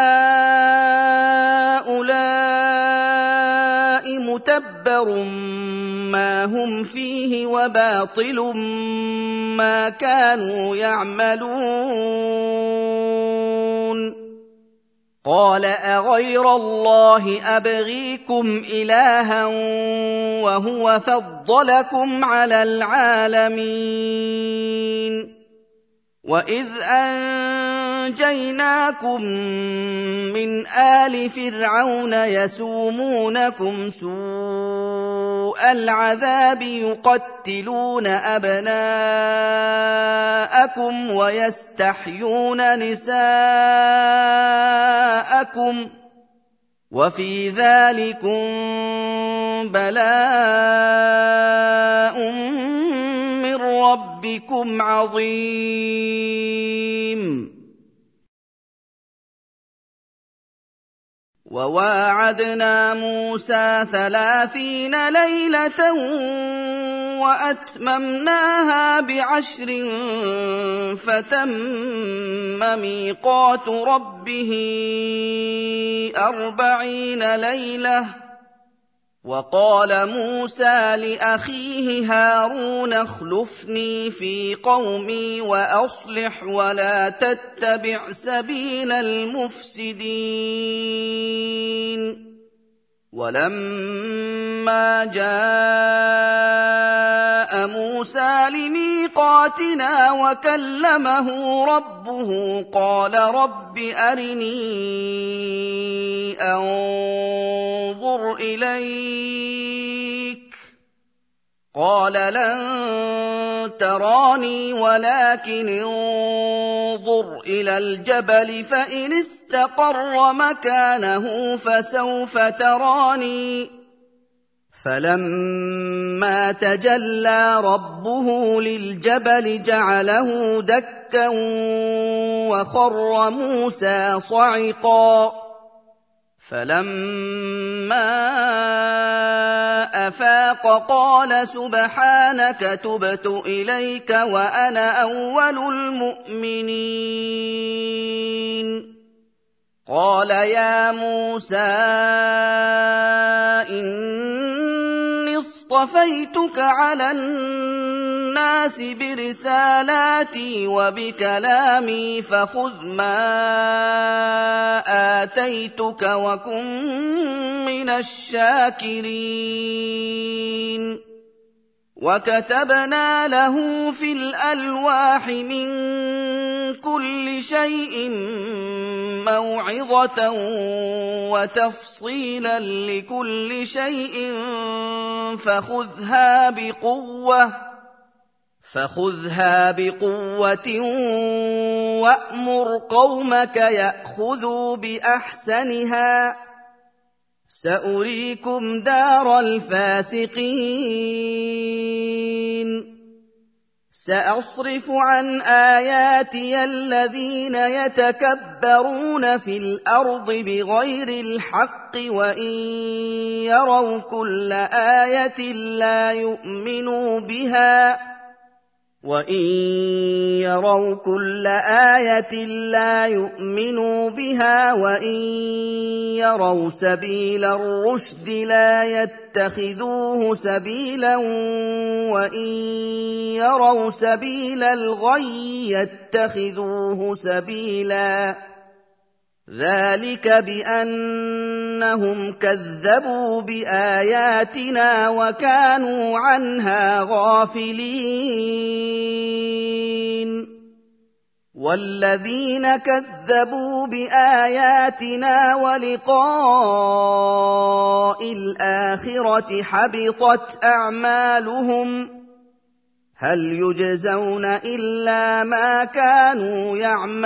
هؤلاء متبر ما هم فيه وباطل ما كانوا يعملون قال أغير الله أبغيكم إلها وهو فضلكم على العالمين وإذ أنجيناكم من آل فرعون يسومونكم سوء العذاب يقتلون أبناءكم ويستحيون نساءكم وفي ذلكم بلاء من ربكم عظيم وواعدنا موسى ثلاثين ليلة وأتممناها بعشر فتم ميقات ربه أربعين ليلة وقال موسى لأخيه هارون اخلفني في قومي وأصلح ولا تتبع سبيل المفسدين ولما جاء موسى لميقاتنا وكلمه ربه قال رب أرني أنظر إليك قال لن تراني ولكن انظر إلى الجبل فإن استقر مكانه فسوف تراني فلما تجلى ربه للجبل جعله دكا وخر موسى صعقا فلما أفاق قال سبحانك تبت إليك وأنا أول المؤمنين. قال يا موسى إني اصطفيتك على الناس برسالاتي وبكلامي فخذ ما آتيتك وكن من الشاكرين. وكتبنا له في الألواح من كل شيء موعظة وتفصيلا لكل شيء فخذها بقوة فخذها بقوة وأمر قومك يأخذوا بأحسنها سأريكم دار الفاسقين. سأصرف عن آياتي الذين يتكبرون في الأرض بغير الحق وإن يروا كل آية لا يؤمنوا بها وَإِن يَرَوْا كُلَّ آيَةٍ لَّا يُؤْمِنُوا بِهَا وَإِن يَرَوْا سَبِيلَ الرُّشْدِ لَا يَتَّخِذُوهُ سَبِيلًا وَإِن يَرَوْا سَبِيلَ الْغَيِّ يَتَّخِذُوهُ سَبِيلًا ذَلِكَ بِأَنَّهُمْ كَذَّبُوا بِآيَاتِنَا وَكَانُوا عَنْهَا غَافِلِينَ. وَالَّذِينَ كَذَّبُوا بِآيَاتِنَا وَلِقَاءِ الْآخِرَةِ حَبِطَتْ أَعْمَالُهُمْ هَلْ يُجْزَوْنَ إِلَّا مَا كَانُوا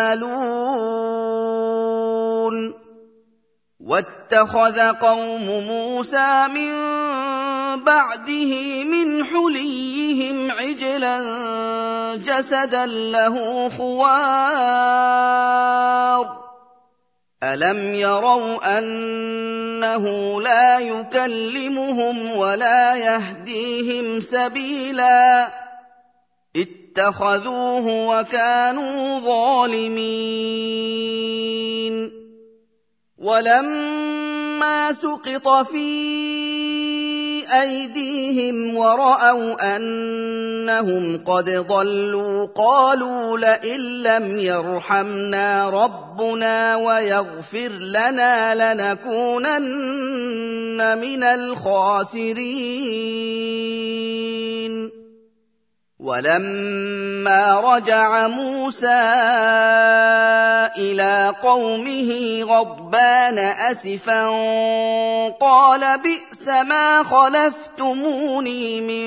يَعْمَلُونَ. وَاتَّخَذَ قَوْمُ مُوسَىٰ مِن بَعْدِهِ مِنْ حُلِيِّهِمْ عِجْلًا جَسَدًا لَّهُ خُوَارٌ أَلَمْ يَرَوْا أَنَّهُ لَا يُكَلِّمُهُمْ وَلَا يَهْدِيهِمْ سَبِيلًا اتَّخَذُوهُ وَكَانُوا ظَالِمِينَ. وَلَمَّا سُقِطَ فِي أَيْدِيهِمْ وَرَأَوْا أَنَّهُمْ قَدْ ضَلُّوا قَالُوا لَئِن لَّمْ يَرْحَمْنَا رَبُّنَا وَيَغْفِرْ لَنَا لَنَكُونَنَّ مِنَ الْخَاسِرِينَ. وَلَمَّا رَجَعَ مُوسَىٰ إِلَىٰ قَوْمِهِ غَضْبَانَ أَسِفًا قَالَ بِئْسَ مَا خَلَفْتُمُونِي مِن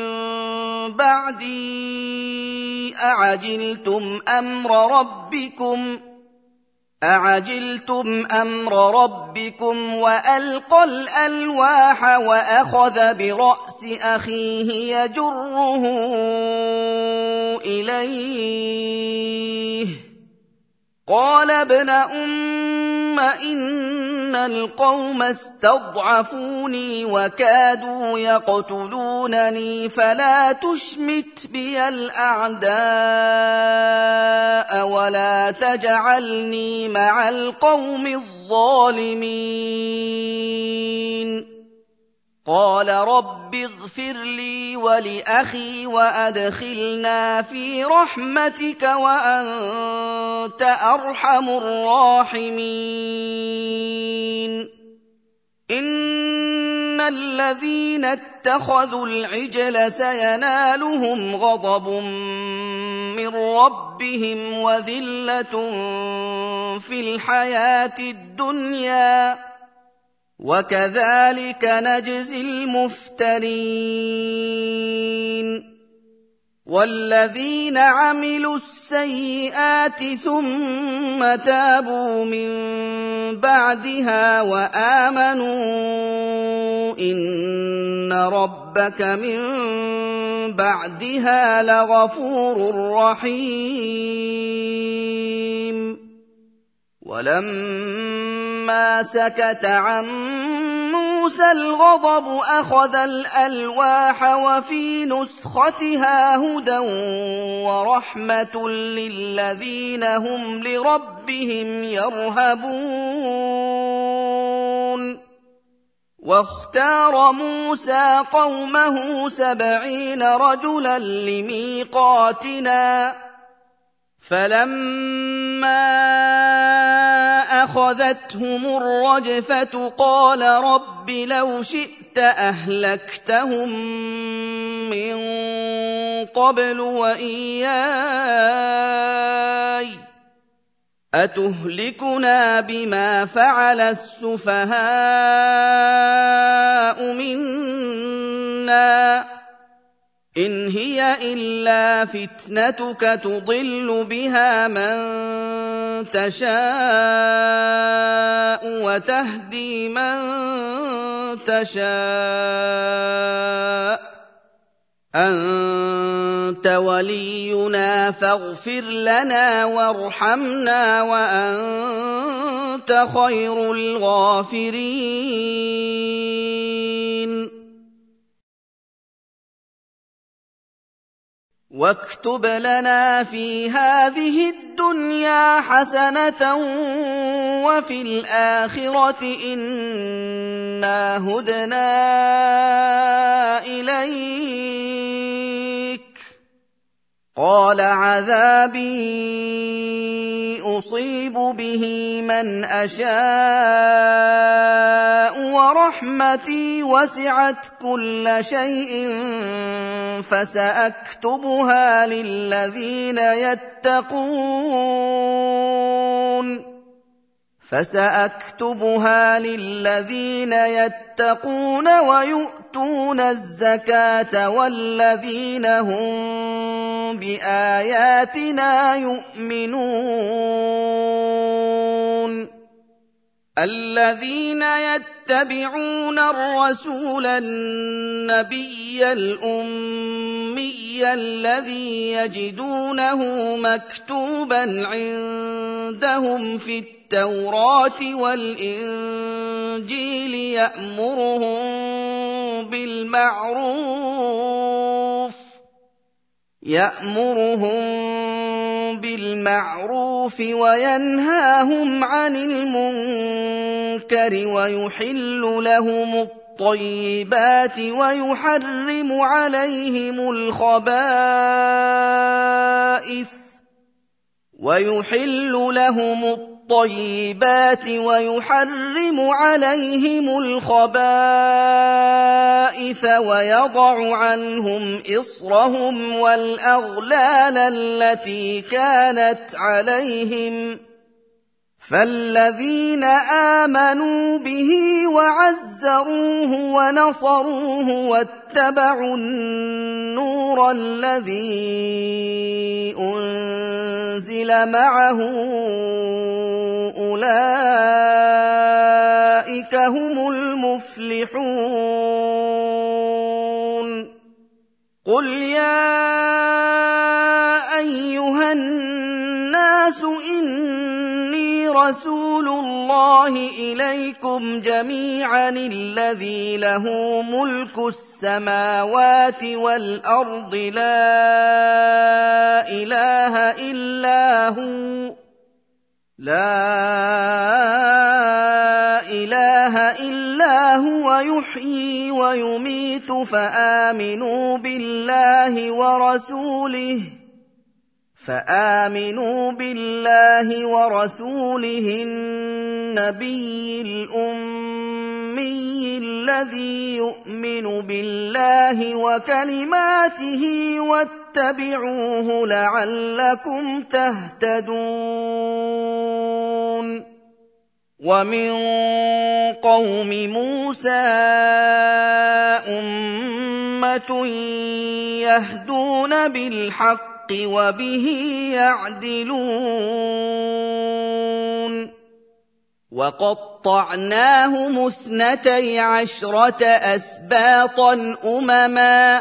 بَعْدِي أَعَجِلْتُمْ أَمْرَ رَبِّكُمْ أَعَجِلْتُمْ أَمْرَ رَبِّكُمْ وَأَلْقَى الْأَلْوَاحَ وَأَخَذَ بِرَأْسِ أَخِيهِ يَجُرُّهُ إِلَيْهِ قَالَ ابْنَ أُمَّ إِنَّ الْقَوْمَ اسْتَضْعَفُونِي وَكَادُوا يَقْتُلُونَنِي فَلَا تُشْمِتْ بِيَ الْأَعْدَاءَ وَلَا تَجْعَلْنِي مَعَ الْقَوْمِ الظَّالِمِينَ. قَالَ رَبِّ اغْفِرْ لِي وَلِأَخِي وَأَدْخِلْنَا فِي رَحْمَتِكَ وَأَنتَ أَرْحَمُ الرَّاحِمِينَ. إِنَّ الَّذِينَ اتَّخَذُوا الْعِجْلَ سَيَنَالُهُمْ غَضَبٌ مِّن رَّبِّهِمْ وَذِلَّةٌ فِي الْحَيَاةِ الدُّنْيَا وَكَذَٰلِكَ نَجْزِي الْمُفْتَرِينَ. وَالَّذِينَ عَمِلُوا السَّيِّئَاتِ ثُمَّ تَابُوا مِن بَعْدِهَا وَآمَنُوا إِنَّ رَبَّكَ مِن بَعْدِهَا لَغَفُورٌ رَّحِيمٌ. وَلَمَّا سَكَتَ عَن موسى الغضب أخذ الألواح وفي نسختها هدى ورحمة للذين هم لربهم يرهبون واختار موسى قومه سبعين رجلا لميقاتنا فلما أخذتهم الرجفة قال رب لو شئت أهلكتهم من قبل وإياي أتهلكنا بما فعل السفهاء منا إن هي إلا فتنتك تضل بها من تشاء وتهدي من تشاء أنت ولينا فاغفر لنا وارحمنا وأنت خير الغافرين واكتب لنا في هذه الدنيا حسنة وفي الآخرة إنا هدنا إليك قال عذابي أصيب به من أشاء ورحمتي وسعت كل شيء فسأكتبها للذين يتقون فسأكتبها للذين يتقون ويؤتون الزكاة والذين هم بآياتنا يؤمنون الذين يتبعون الرسول النبي الأمي الذي يجدونه مكتوبا عندهم في التوراة والإنجيل يأمرهم بالمعروف يأمرهم بالمعروف وينهاهم عن المنكر ويحل لهم الطيبات ويحرم عليهم الخبائث ويحل لهم الطيبات ويحرم عليهم الخبائث ويضع عنهم إصرهم والأغلال التي كانت عليهم فالذين آمنوا به وعزروه ونصروه واتبعوا النور الذي أنزل معه أولئك هم المفلحون قل يا أيها الناس إني رسول الله إليكم جميعا الذي له ملك السماوات والأرض لا إله إلا هو لا إله إلا هو يحيي ويميت فآمنوا بالله ورسوله فآمنوا بالله ورسوله النبي الأمي الذي يؤمن بالله وكلماته واتبعوه لعلكم تهتدون ومن قوم موسى أمة يهدون بالحق وبه يعدلون وقطعناهم اثنتي عشرة أسباطا أمما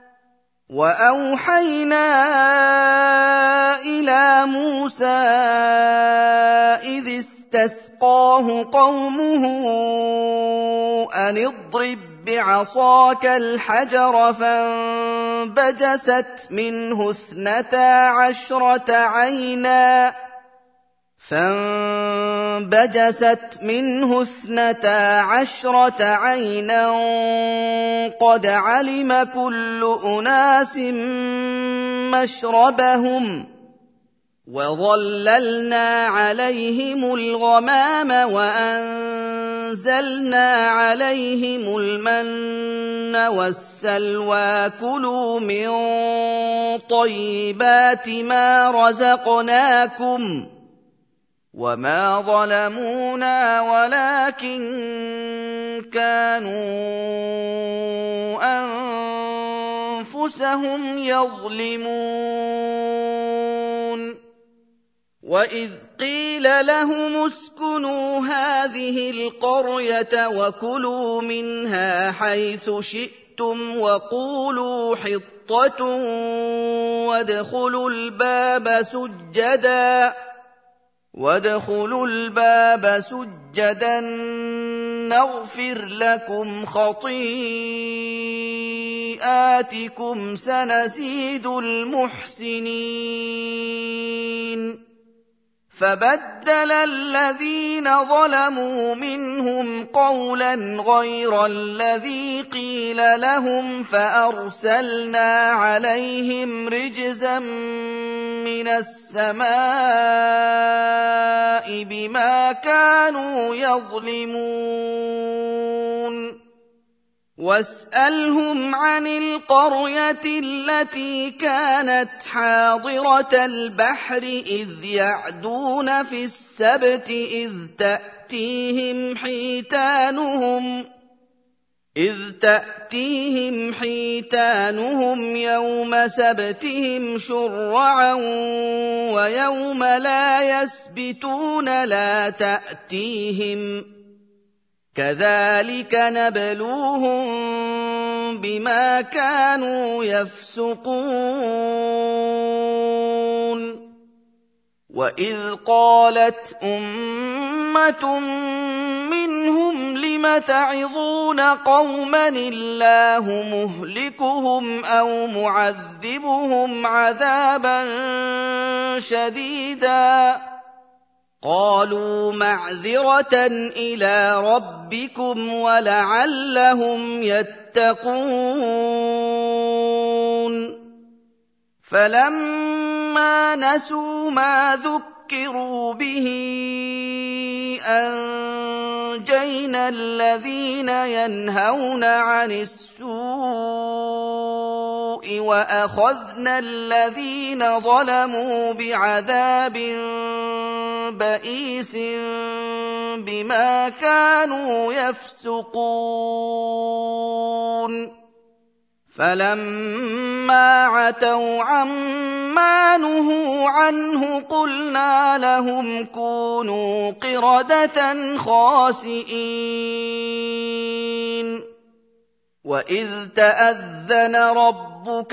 وأوحينا إلى موسى إذ اسْتَسْقَاهُ قَوْمُهُ أَنِ اضْرِب بِّعَصَاكَ الْحَجَرَ فَانبَجَسَتْ مِنْهُ اثْنَتَا عَشْرَةَ عَيْنًا فانبجست منه اثنتا عشرة عينا قد علم كل أناس مشربهم وظللنا عليهم الغمام وأنزلنا عليهم المن والسلوى كلوا من طيبات ما رزقناكم وما ظلمونا ولكن كانوا أنفسهم يظلمون وإذ قيل لهم اسكنوا هذه القرية وكلوا منها حيث شئتم وقولوا حطة وادخلوا الباب سجداً وادخلوا الباب سجدا نغفر لكم خطيئاتكم سنزيد المحسنين فبدل الذين ظلموا منهم قولا غير الذي قيل لهم فأرسلنا عليهم رجزا من السماء بما كانوا يظلمون واسألهم عن القرية التي كانت حاضرة البحر إذ يعدون في السبت إذ تأتيهم حيتانهم إذ تأتيهم حيتانهم يوم سبتهم شرعا ويوم لا يسبتون لا تأتيهم كذلك نبلوهم بما كانوا يفسقون وإذ قالت أمة منهم لم تعظون قوما الله مهلكهم أو معذبهم عذابا شديدا قالوا معذرة إلى ربكم ولعلهم يتقون فلما نسوا ما ذكروا به أنجينا الذين ينهون عن السوء وأخذنا الذين ظلموا بعذاب بئيس بما كانوا يفسقون فلما عتوا عما نهوا عنه قلنا لهم كونوا قردة خاسئين وإذ تأذن ربك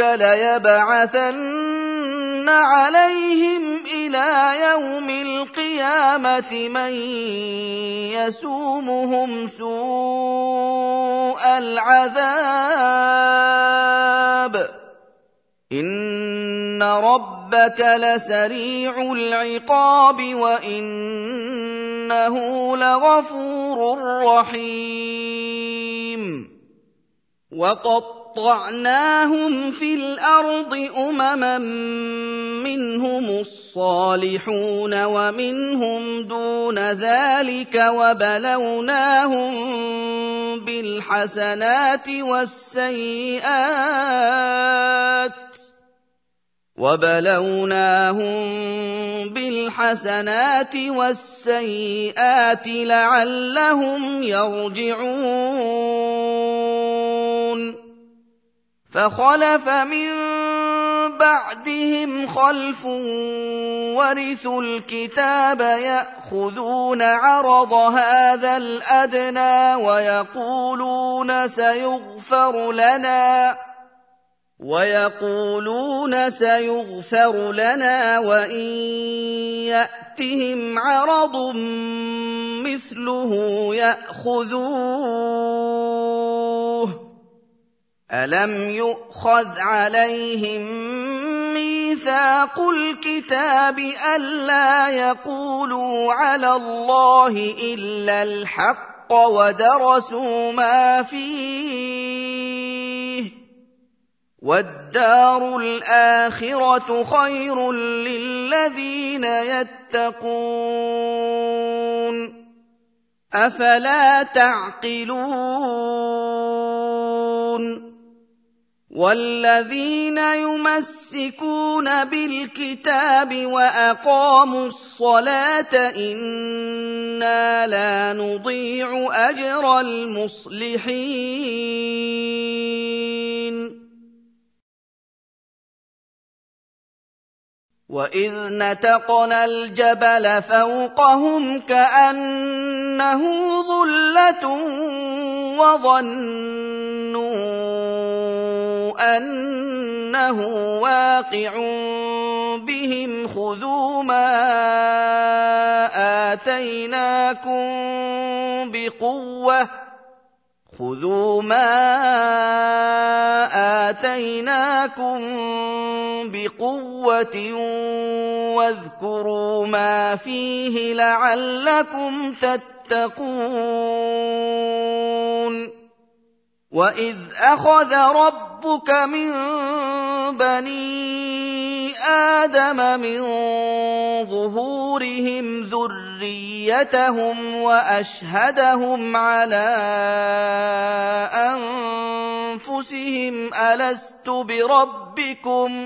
ليبعثن عليهم إلى يوم القيامة من يسومهم سوء العذاب إن ربك لسريع العقاب وإنه لغفور رحيم وقطعناهم في الأرض أمما منهم الصالحون ومنهم دون ذلك وبلوناهم بالحسنات والسيئات وبلوناهم بالحسنات والسيئات لعلهم يرجعون فخلف من بعدهم خلف ورثوا الكتاب يأخذون عرض هذا الأدنى ويقولون سيغفر لنا ويقولون سيغفر لنا وإن يأتهم عرض مثله يأخذوه ألم يؤخذ عليهم ميثاق الكتاب ألا يقولوا على الله إلا الحق ودرسوا ما فيه والدار الآخرة خير للذين يتقون أفلا تعقلون والذين يمسكون بالكتاب وأقاموا الصلاة إنا لا نضيع أجر المصلحين وإذ نتقنا الجبل فوقهم كأنه ظلة وظنوا أنه واقع بهم خذوا ما آتيناكم بقوة خذوا ما آتيناكم بقوة واذكروا ما فيه لعلكم تتقون وإذ أخذ ربك من بني آدم من ظهورهم ذريتهم وأشهدهم على أنفسهم ألست بربكم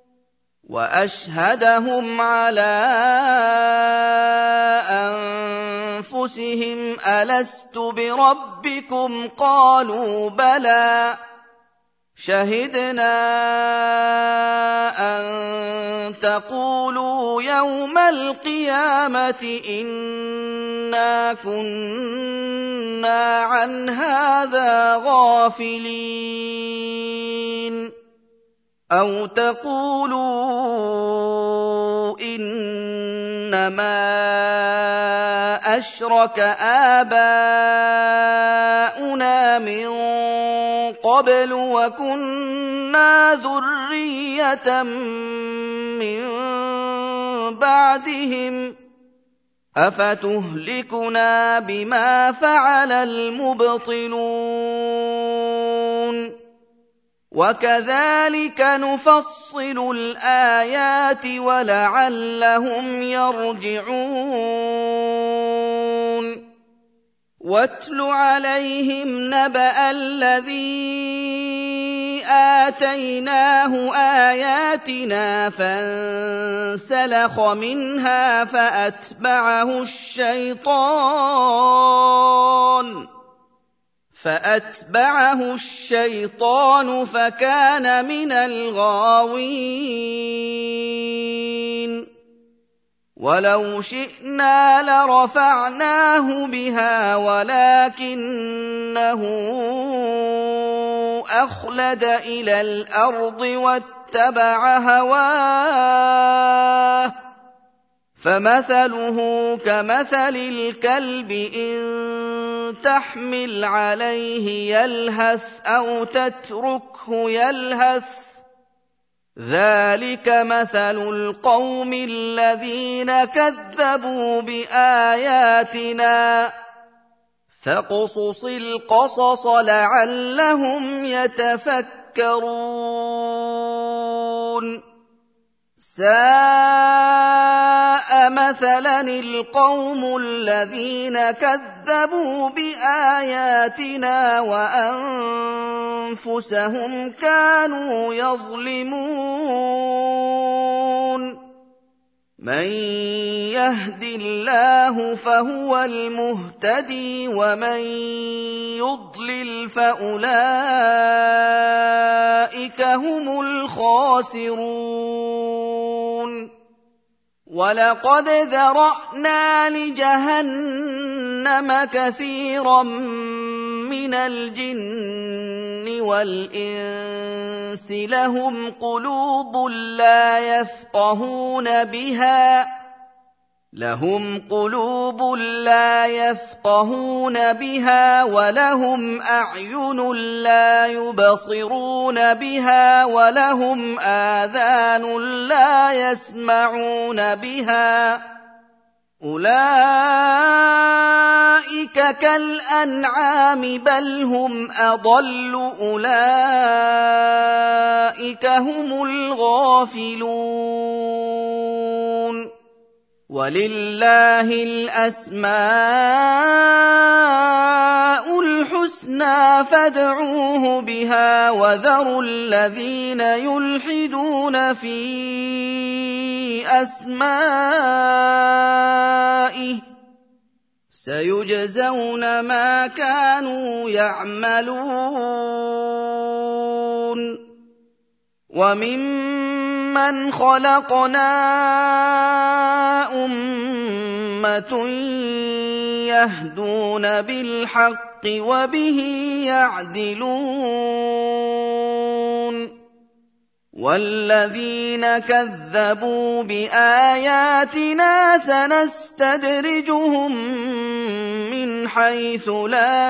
وأشهدهم على أنفسهم ألست بربكم قالوا بلى شهدنا أن تقولوا يوم القيامة إنا كنا عن هذا غافلين أو تقولوا إنما أشرك آباؤنا من قبل وكنا ذرية من بعدهم أفتهلكنا بما فعل المبطلون وكذلك نفصل الآيات ولعلهم يرجعون واتل عليهم نبأ الذي آتيناه آياتنا فانسلخ منها فأتبعه الشيطان فأتبعه الشيطان فكان من الغاوين ولو شئنا لرفعناه بها ولكنه أخلد إلى الأرض واتبع هواه فمثله كمثل الكلب إن تحمل عليه يلهث أو تتركه يلهث ذلك مثل القوم الذين كذبوا بآياتنا فاقصص القصص لعلهم يتفكرون ساء مثلا القوم الذين كذبوا بآياتنا وأنفسهم كانوا يظلمون من يهد الله فهو المهتدي ومن يضلل فأولئك هم الخاسرون ولقد ذرأنا لجهنم كثيرا من مِنَ الْجِنِّ وَالْإِنسِ لَهُمْ قُلُوبٌ لَّا يَفْقَهُونَ بِهَا لهم قلوب لا يفقهون بها ولهم أعين لا يبصرون بها ولهم آذان لا يسمعون بها أولئك كالأنعام بل هم أضل أولئك هم الغافلون وَلِلَّهِ الْأَسْمَاءُ الْحُسْنَىٰ فَادْعُوهُ بِهَا وَذَرُوا الَّذِينَ يُلْحِدُونَ فِي أَسْمَائِهِ ۚ سَيُجْزَوْنَ مَا كَانُوا يَعْمَلُونَ وَمِمَّنْ خَلَقْنَا أُمَّةٌ يَهْدُونَ بِالْحَقِّ وَبِهِ يَعْدِلُونَ وَالَّذِينَ كَذَّبُوا بِآيَاتِنَا سَنَسْتَدْرِجُهُم مِّنْ حَيْثُ لَا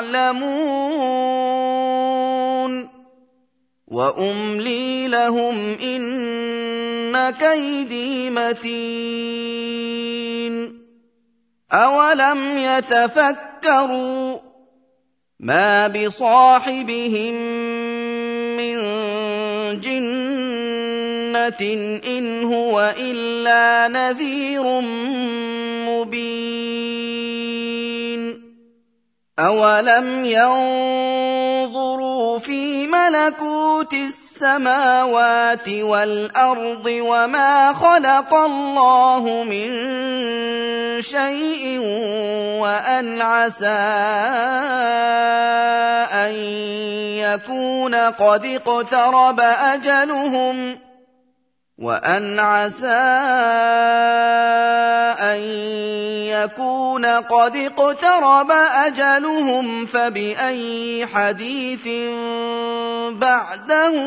يَعْلَمُونَ وَأُمْلِي لَهُمْ إِنَّ كَيْدِي مَتِينٌ أَوَلَمْ يَتَفَكَّرُوا مَا بِصَاحِبِهِم مِّن جِنَّةٍ إِنْ هُوَ إِلَّا نَذِيرٌ مُّبِينٌ أَوَلَمْ يَنظُرُوا فِي مَلَكُوتِ السَّمَاوَاتِ وَالْأَرْضِ وَمَا خَلَقَ اللَّهُ مِن شَيْءٍ وَأَنْ عَسَىٰ أَن يَكُونَ قَدِ اقْتَرَبَ أَجَلُهُمْ وَأَنْ عَسَىٰ أَن يَكُونَ قَدِ اقْتَرَبَ أَجَلُهُمْ فَبِأَيِّ حَدِيثٍ بَعْدَهُ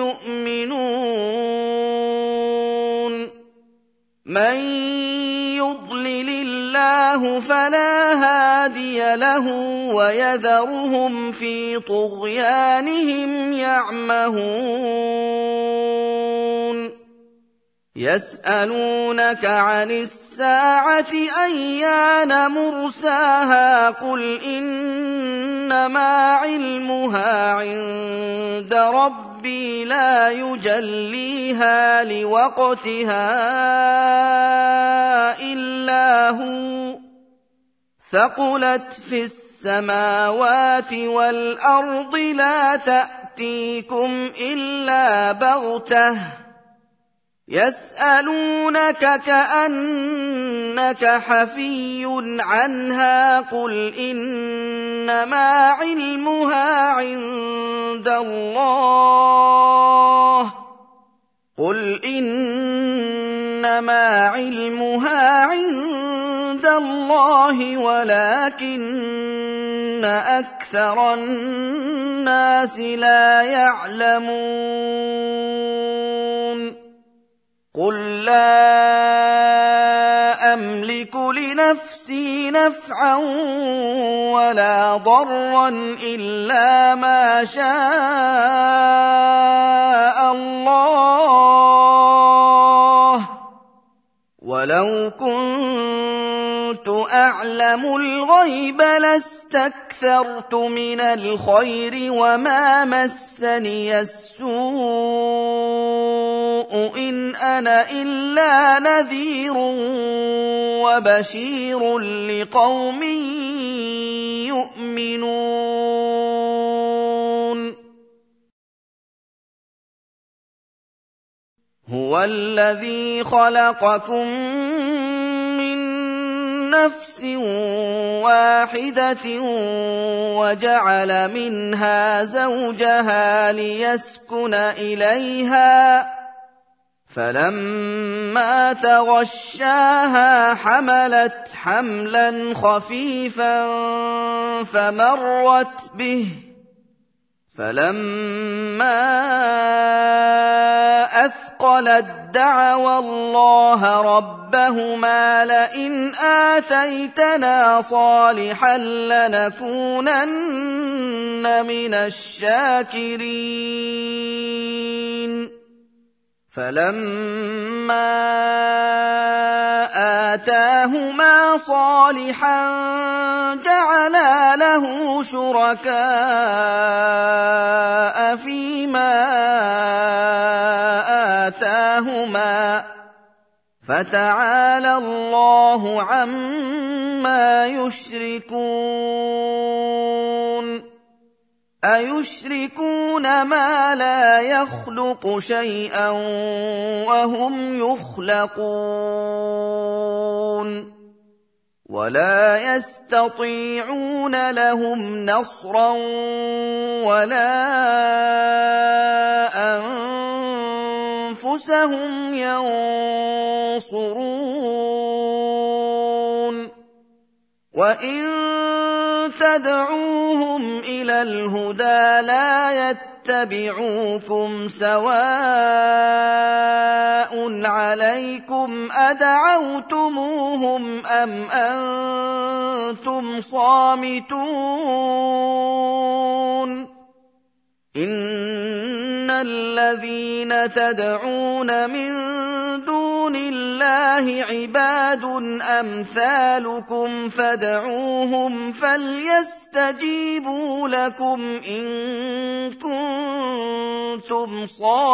يُؤْمِنُونَ مَن يُضْلِلِ اللَّهُ فَلَا هَادِيَ لَهُ وَيَذَرُهُمْ فِي طُغْيَانِهِمْ يَعْمَهُونَ يَسْأَلُونَكَ عَنِ السَّاعَةِ أَيَّانَ مُرْسَاهَا قُلْ إِنَّمَا عِلْمُهَا عِندَ رَبِّي لَا يُجَلِّيهَا لِوَقْتِهَا إِلَّا هُوَ ثَقُلَتْ فِي السَّمَاوَاتِ وَالْأَرْضِ لَا تَأْتِيكُمْ إِلَّا بَغْتَةً يَسْأَلُونَكَ كَأَنَّكَ حَفِيٌّ عَنْهَا قُلْ إِنَّمَا عِلْمُهَا عِندَ اللَّهِ قُلْ إِنَّمَا عِلْمُهَا عِندَ اللَّهِ وَلَٰكِنَّ أَكْثَرَ النَّاسِ لَا يَعْلَمُونَ قُل لَّا أَمْلِكُ لِنَفْسِي نَفْعًا وَلَا ضَرًّا إِلَّا مَا شَاءَ اللَّهُ وَلَوْ كُنتُ أَعْلَمُ الْغَيْبَ لَاسْتَكْثَرْتُ مِنَ الْخَيْرِ وَمَا مَسَّنِيَ السُّوءُ إِنْ أَنَا إِلَّا نَذِيرٌ وَبَشِيرٌ لِقَوْمٍ يُؤْمِنُونَ هُوَ الَّذِي خَلَقَكُم مِّن نَّفْسٍ وَاحِدَةٍ وَجَعَلَ مِنْهَا زَوْجَهَا لِيَسْكُنَ إِلَيْهَا فَلَمَّا تَغَشَّاهَا حَمَلَتْ حَمْلًا خَفِيفًا فَمَرَّتْ بِهِ ۖ فَلَمَّا أَثْقَلَت دَّعَوَا اللَّهَ رَبَّهُمَا لَئِنْ آتَيْتَنَا صَالِحًا لَّنَكُونَنَّ مِنَ الشَّاكِرِينَ فَلَمَّا آتَاهُمَا صَالِحًا جَعَلَا لَهُ شُرَكَاءَ فِيمَا آتَاهُمَا ۚ فَتَعَالَى اللَّهُ عَمَّا يُشْرِكُونَ أَيُشْرِكُونَ مَا لَا يَخْلُقُ شَيْئًا وَهُمْ يُخْلَقُونَ وَلَا يَسْتَطِيعُونَ لَهُمْ نَصْرًا وَلَا أَنفُسَهُمْ يَنصُرُونَ وَإِن تَدْعُوهُمْ إِلَى الْهُدَىٰ لَا يَتَّبِعُوكُمْ سَوَاءٌ عَلَيْكُمْ أَدَعَوْتُمُوهُمْ أَمْ أَنتُمْ صَامِتُونَ إِنَّ الَّذِينَ تَدْعُونَ مِن دُونِ اللَّهِ عِبَادٌ أَمْثَالُكُمْ فَادْعُوهُمْ فَلْيَسْتَجِيبُوا لَكُمْ إِن كُنتُمْ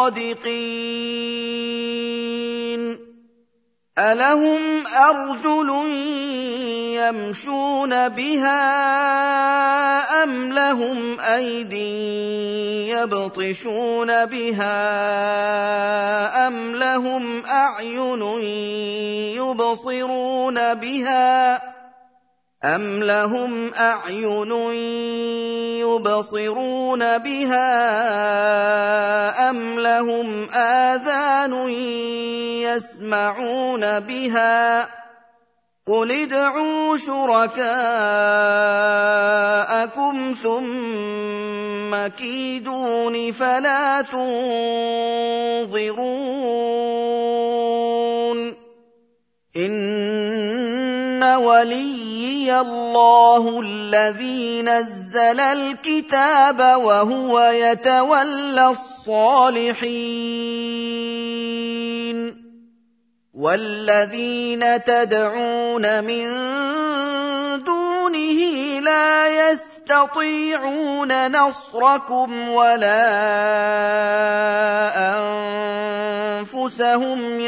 صَادِقِينَ أَلَهُمْ أَرْجُلٌ يَمْشُونَ بِهَا أَمْ لَهُمْ أَيْدٍ يَبْطِشُونَ بِهَا أَمْ لَهُمْ أَعْيُنٌ يُبْصِرُونَ بِهَا أَمْ لَهُمْ أَعْيُنٌ يُبْصِرُونَ بِهَا أَمْ لَهُمْ آذَانٌ يَسْمَعُونَ بِهَا ۗ قُلِ ادْعُوا شُرَكَاءَكُمْ ثُمَّ كِيدُونِ فَلَا تُنظِرُونِ إِنَّ وَلِيِّيَ اللَّهُ الَّذِي نَزَّلَ الْكِتَابَ وَهُوَ يَتَوَلَّى الصَّالِحِينَ وَالَّذِينَ تَدْعُونَ مِن دُونِهِ لَا يَسْتَطِيعُونَ نَصْرَكُمْ وَلَا أَنفُسَهُمْ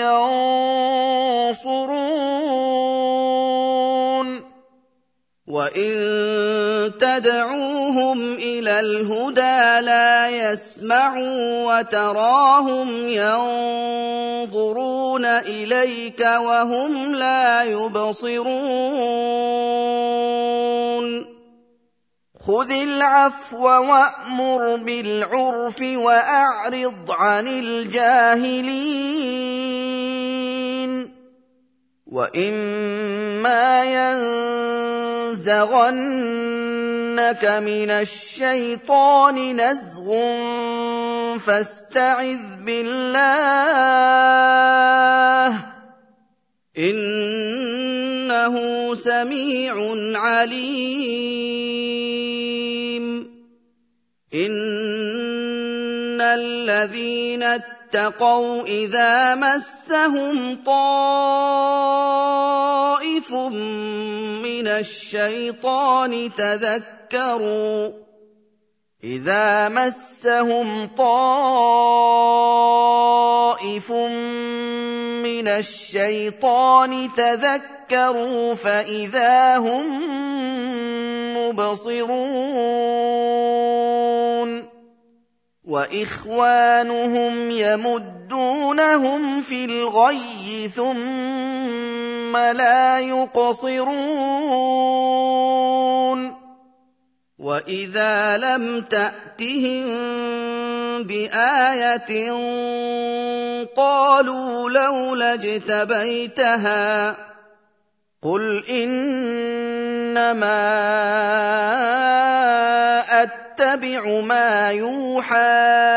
يَنصُرُونَ وَإِن تَدْعُوهُمْ إِلَى الْهُدَىٰ لَا يَسْمَعُوا وَتَرَاهُمْ يَنظُرُونَ إِلَيْكَ وَهُمْ لَا يُبْصِرُونَ خُذِ الْعَفْوَ وَأْمُرْ بِالْعُرْفِ وَأَعْرِضْ عَنِ الْجَاهِلِينَ وَإِمَّا يَنزَغَنَّكَ مِنَ الشَّيْطَانِ نَزْغٌ فَاسْتَعِذْ بِاللَّهِ ۖ إِنَّهُ سَمِيعٌ عَلِيمٌ إِنَّ الَّذِينَ اتَّقَوْا إِذَا مَسَّهُمْ طَائِفٌ مِّنَ الشَّيْطَانِ تَذَكَّرُوا إِذَا مَسَّهُمْ طَائِفٌ مِّنَ الشَّيْطَانِ تَذَكَّرُوا فَإِذَا هُم مُّبْصِرُونَ وَإِخْوَانُهُمْ يَمُدُّونَهُمْ فِي الْغَيِّ ثُمَّ لَا يُقْصِرُونَ وَإِذَا لَمْ تَأْتِهِم بآية قالوا لولا اجتبيتها قل إنما أتبع ما يوحى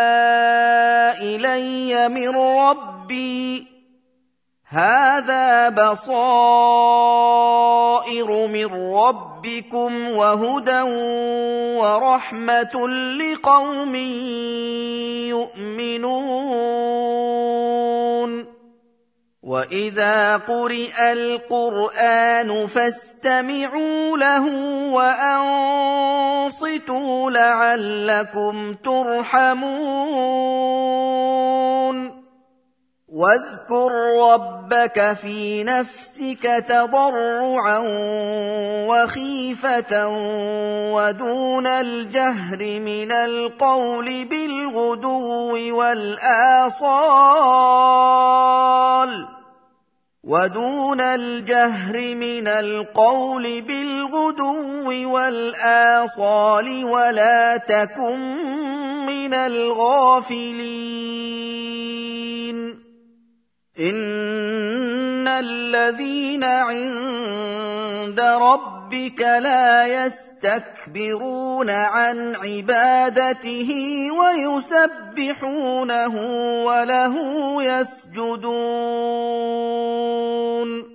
إلي من ربي هذا بصائر من ربكم وهدى ورحمة لقوم يؤمنون وإذا قرئ القرآن فاستمعوا له وأنصتوا لعلكم ترحمون واذكر ربك في نفسك تضرعا وخيفة ودون الجهر من القول بالغدو والآصال ودون الجهر من القول بالغدو والآصال ولا تكن من الغافلين إن الذين عند ربك لا يستكبرون عن عبادته ويسبحونه وله يسجدون